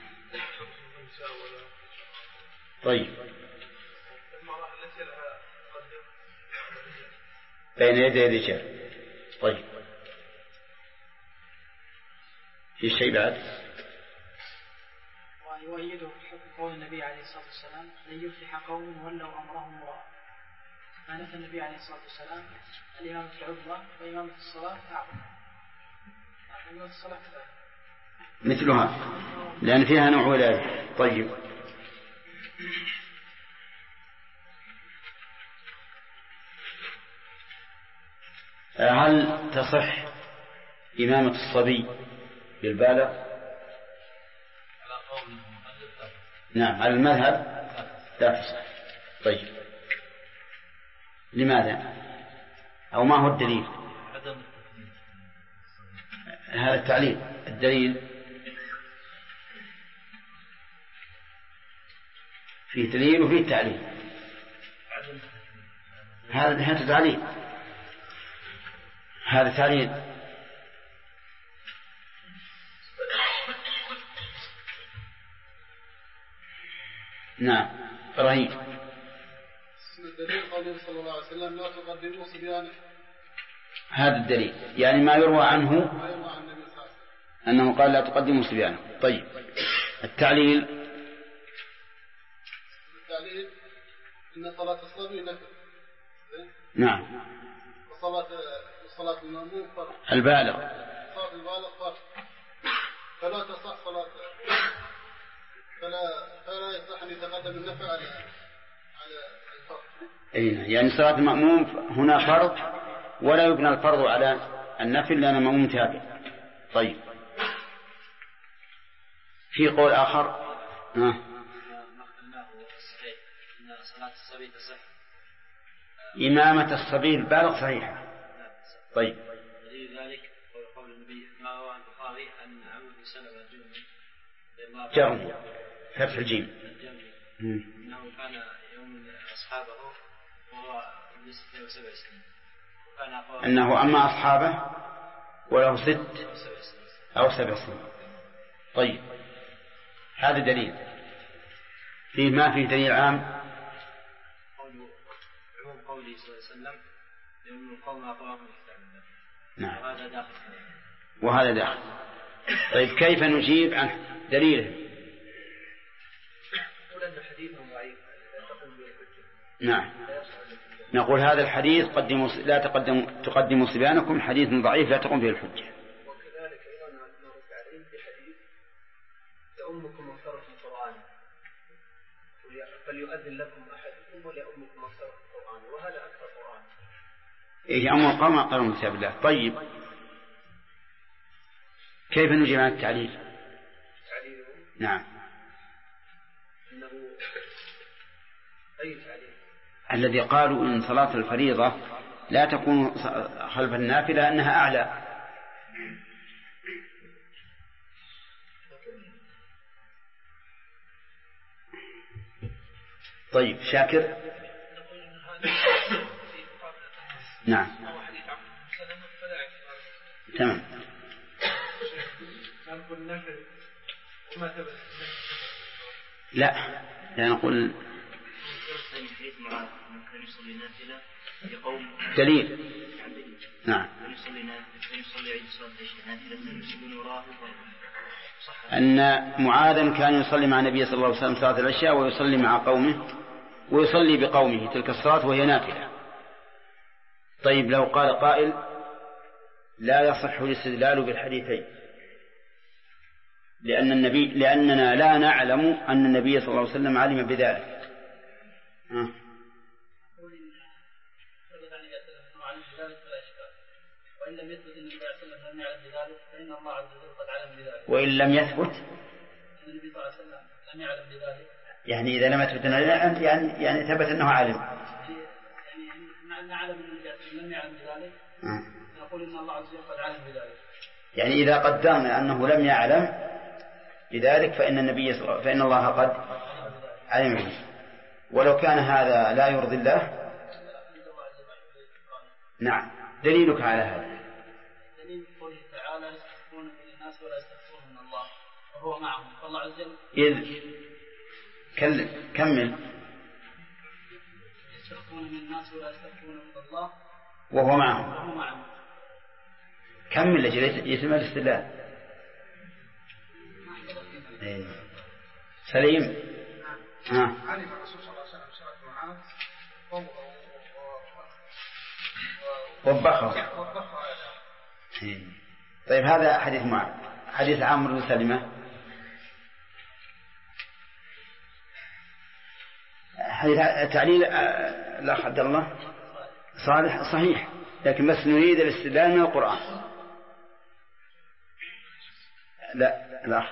طيب المرأة التي لها تقدم بين يدي الرجال. طيب في شيء بعد؟ ويؤيده قول النبي عليه الصلاة والسلام لن يفلح قوم ولوا أمرهم امرأة. ما نفى النبي عليه الصلاة والسلام الإمامة العظمى وإمامة الصلاة أعظم. إمامة الصلاة مثلها لأن فيها نوع ولاية. طيب هل تصح إمامة الصبي بالبالغ؟ نعم على المذهب لا تصح. طيب لماذا أو ما هو الدليل؟ هذا التعليل الدليل فيه دليل وفيه تعليل. هذا تعليل هذا تعليل. نعم رهيب. الدليل قوله صلى الله عليه وسلم لا تقدموا صبيانه. هذا الدليل يعني ما يروى عنه أنه قال لا تقدموا صبيانه. طيب التعليل إن صلاة الصبي نفل. نعم. وصلاة المأموم فرض. البالغ صلاة البالغ فرض فلا تصح صلاة فلا يصح أن يتقدم النفل على الفرض. يعني صلاة المأموم هنا فرض ولا يبنى الفرض على النفل لأن المأموم تابع. طيب في قول آخر إمامة الصبي البالغ صحيحة. طيب دليل ذلك قول النبي ما رواه البخاري أن عمرو بن سلمة جرم فتح الجيم أنه كان يوم أصحابه وهو ابن 76 أنه أما أصحابه وله 6 أو 7 سنين. طيب هذا دليل. فيه ما فيه دليل عام قوله صلى الله عليه وسلم يوم القوم أقوام كتاب الله. نعم وهذا داخل. وهذا داخل. طيب كيف نجيب عن دليله؟ نقول أن حديثه ضعيف. نعم نقول هذا الحديث لا تقدموا صبيانكم حديث ضعيف لا تقوم به الحجة. وكذلك أيضا نرد عليه بحديث تأمكم مغفرة القرآن فليؤذن لكم أحدكم وليأمكم مغفرة القرآن وهذا أكثر قرآن. إيه أمر قام قرم كتاب الله. طيب كيف نجيب عن التعليل؟ نعم إنه أي تعليل؟ الذي قالوا إن صلاة الفريضة لا تكون خلف النافلة أنها أعلى. طيب شاكر. نعم تمام. لا نقول دليل. نعم أن معاذا كان يصلي مع النبي صلى الله عليه وسلم صلاة العشاء ويصلي مع قومه ويصلي بقومه تلك الصلاة وهي نافلة طيب لو قال قائل لا يصح الاستدلال بالحديثين لأننا لا نعلم أن النبي صلى الله عليه وسلم علم بذلك. وإن لم يثبت النبي صلى الله عليه وسلم لم يعلم بذلك، يعني إذا لم يثبت يعني ثبت أنه علم، يعني نعلم أن النبي لم يعلم بذلك نقول إن الله عز وجل قد علم بذلك. يعني إذا قدرنا أنه لم يعلم بذلك فإن الله قد علم به، ولو كان هذا لا يرضي الله. نعم. دليلك على هذا دليل قوله تعالى يستخفون من الناس ولا يستخفون من الله وهو معهم، فالله عز وجل كمل. يستخفون من الناس ولا يستخفون من الله وهو معهم. كمل لجل يتم الاستدلال. سليم. علم الرسول صلى الله عليه وسلم سنة معاذ وبخه. طيب هذا حديث معاذ. حديث عمرو بن سلمة حديث تعليل الأخ عبد الله صالح صحيح، لكن بس نريد الاستدلال من القرآن. لا الأخ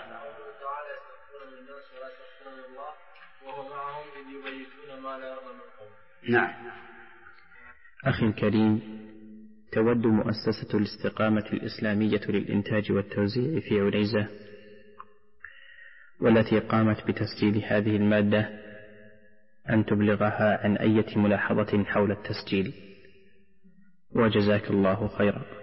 نعم. أخي الكريم، تود مؤسسة الاستقامة الإسلامية للإنتاج والتوزيع في عنيزة، والتي قامت بتسجيل هذه المادة، أن تبلغها عن أي ملاحظة حول التسجيل، وجزاك الله خيرا.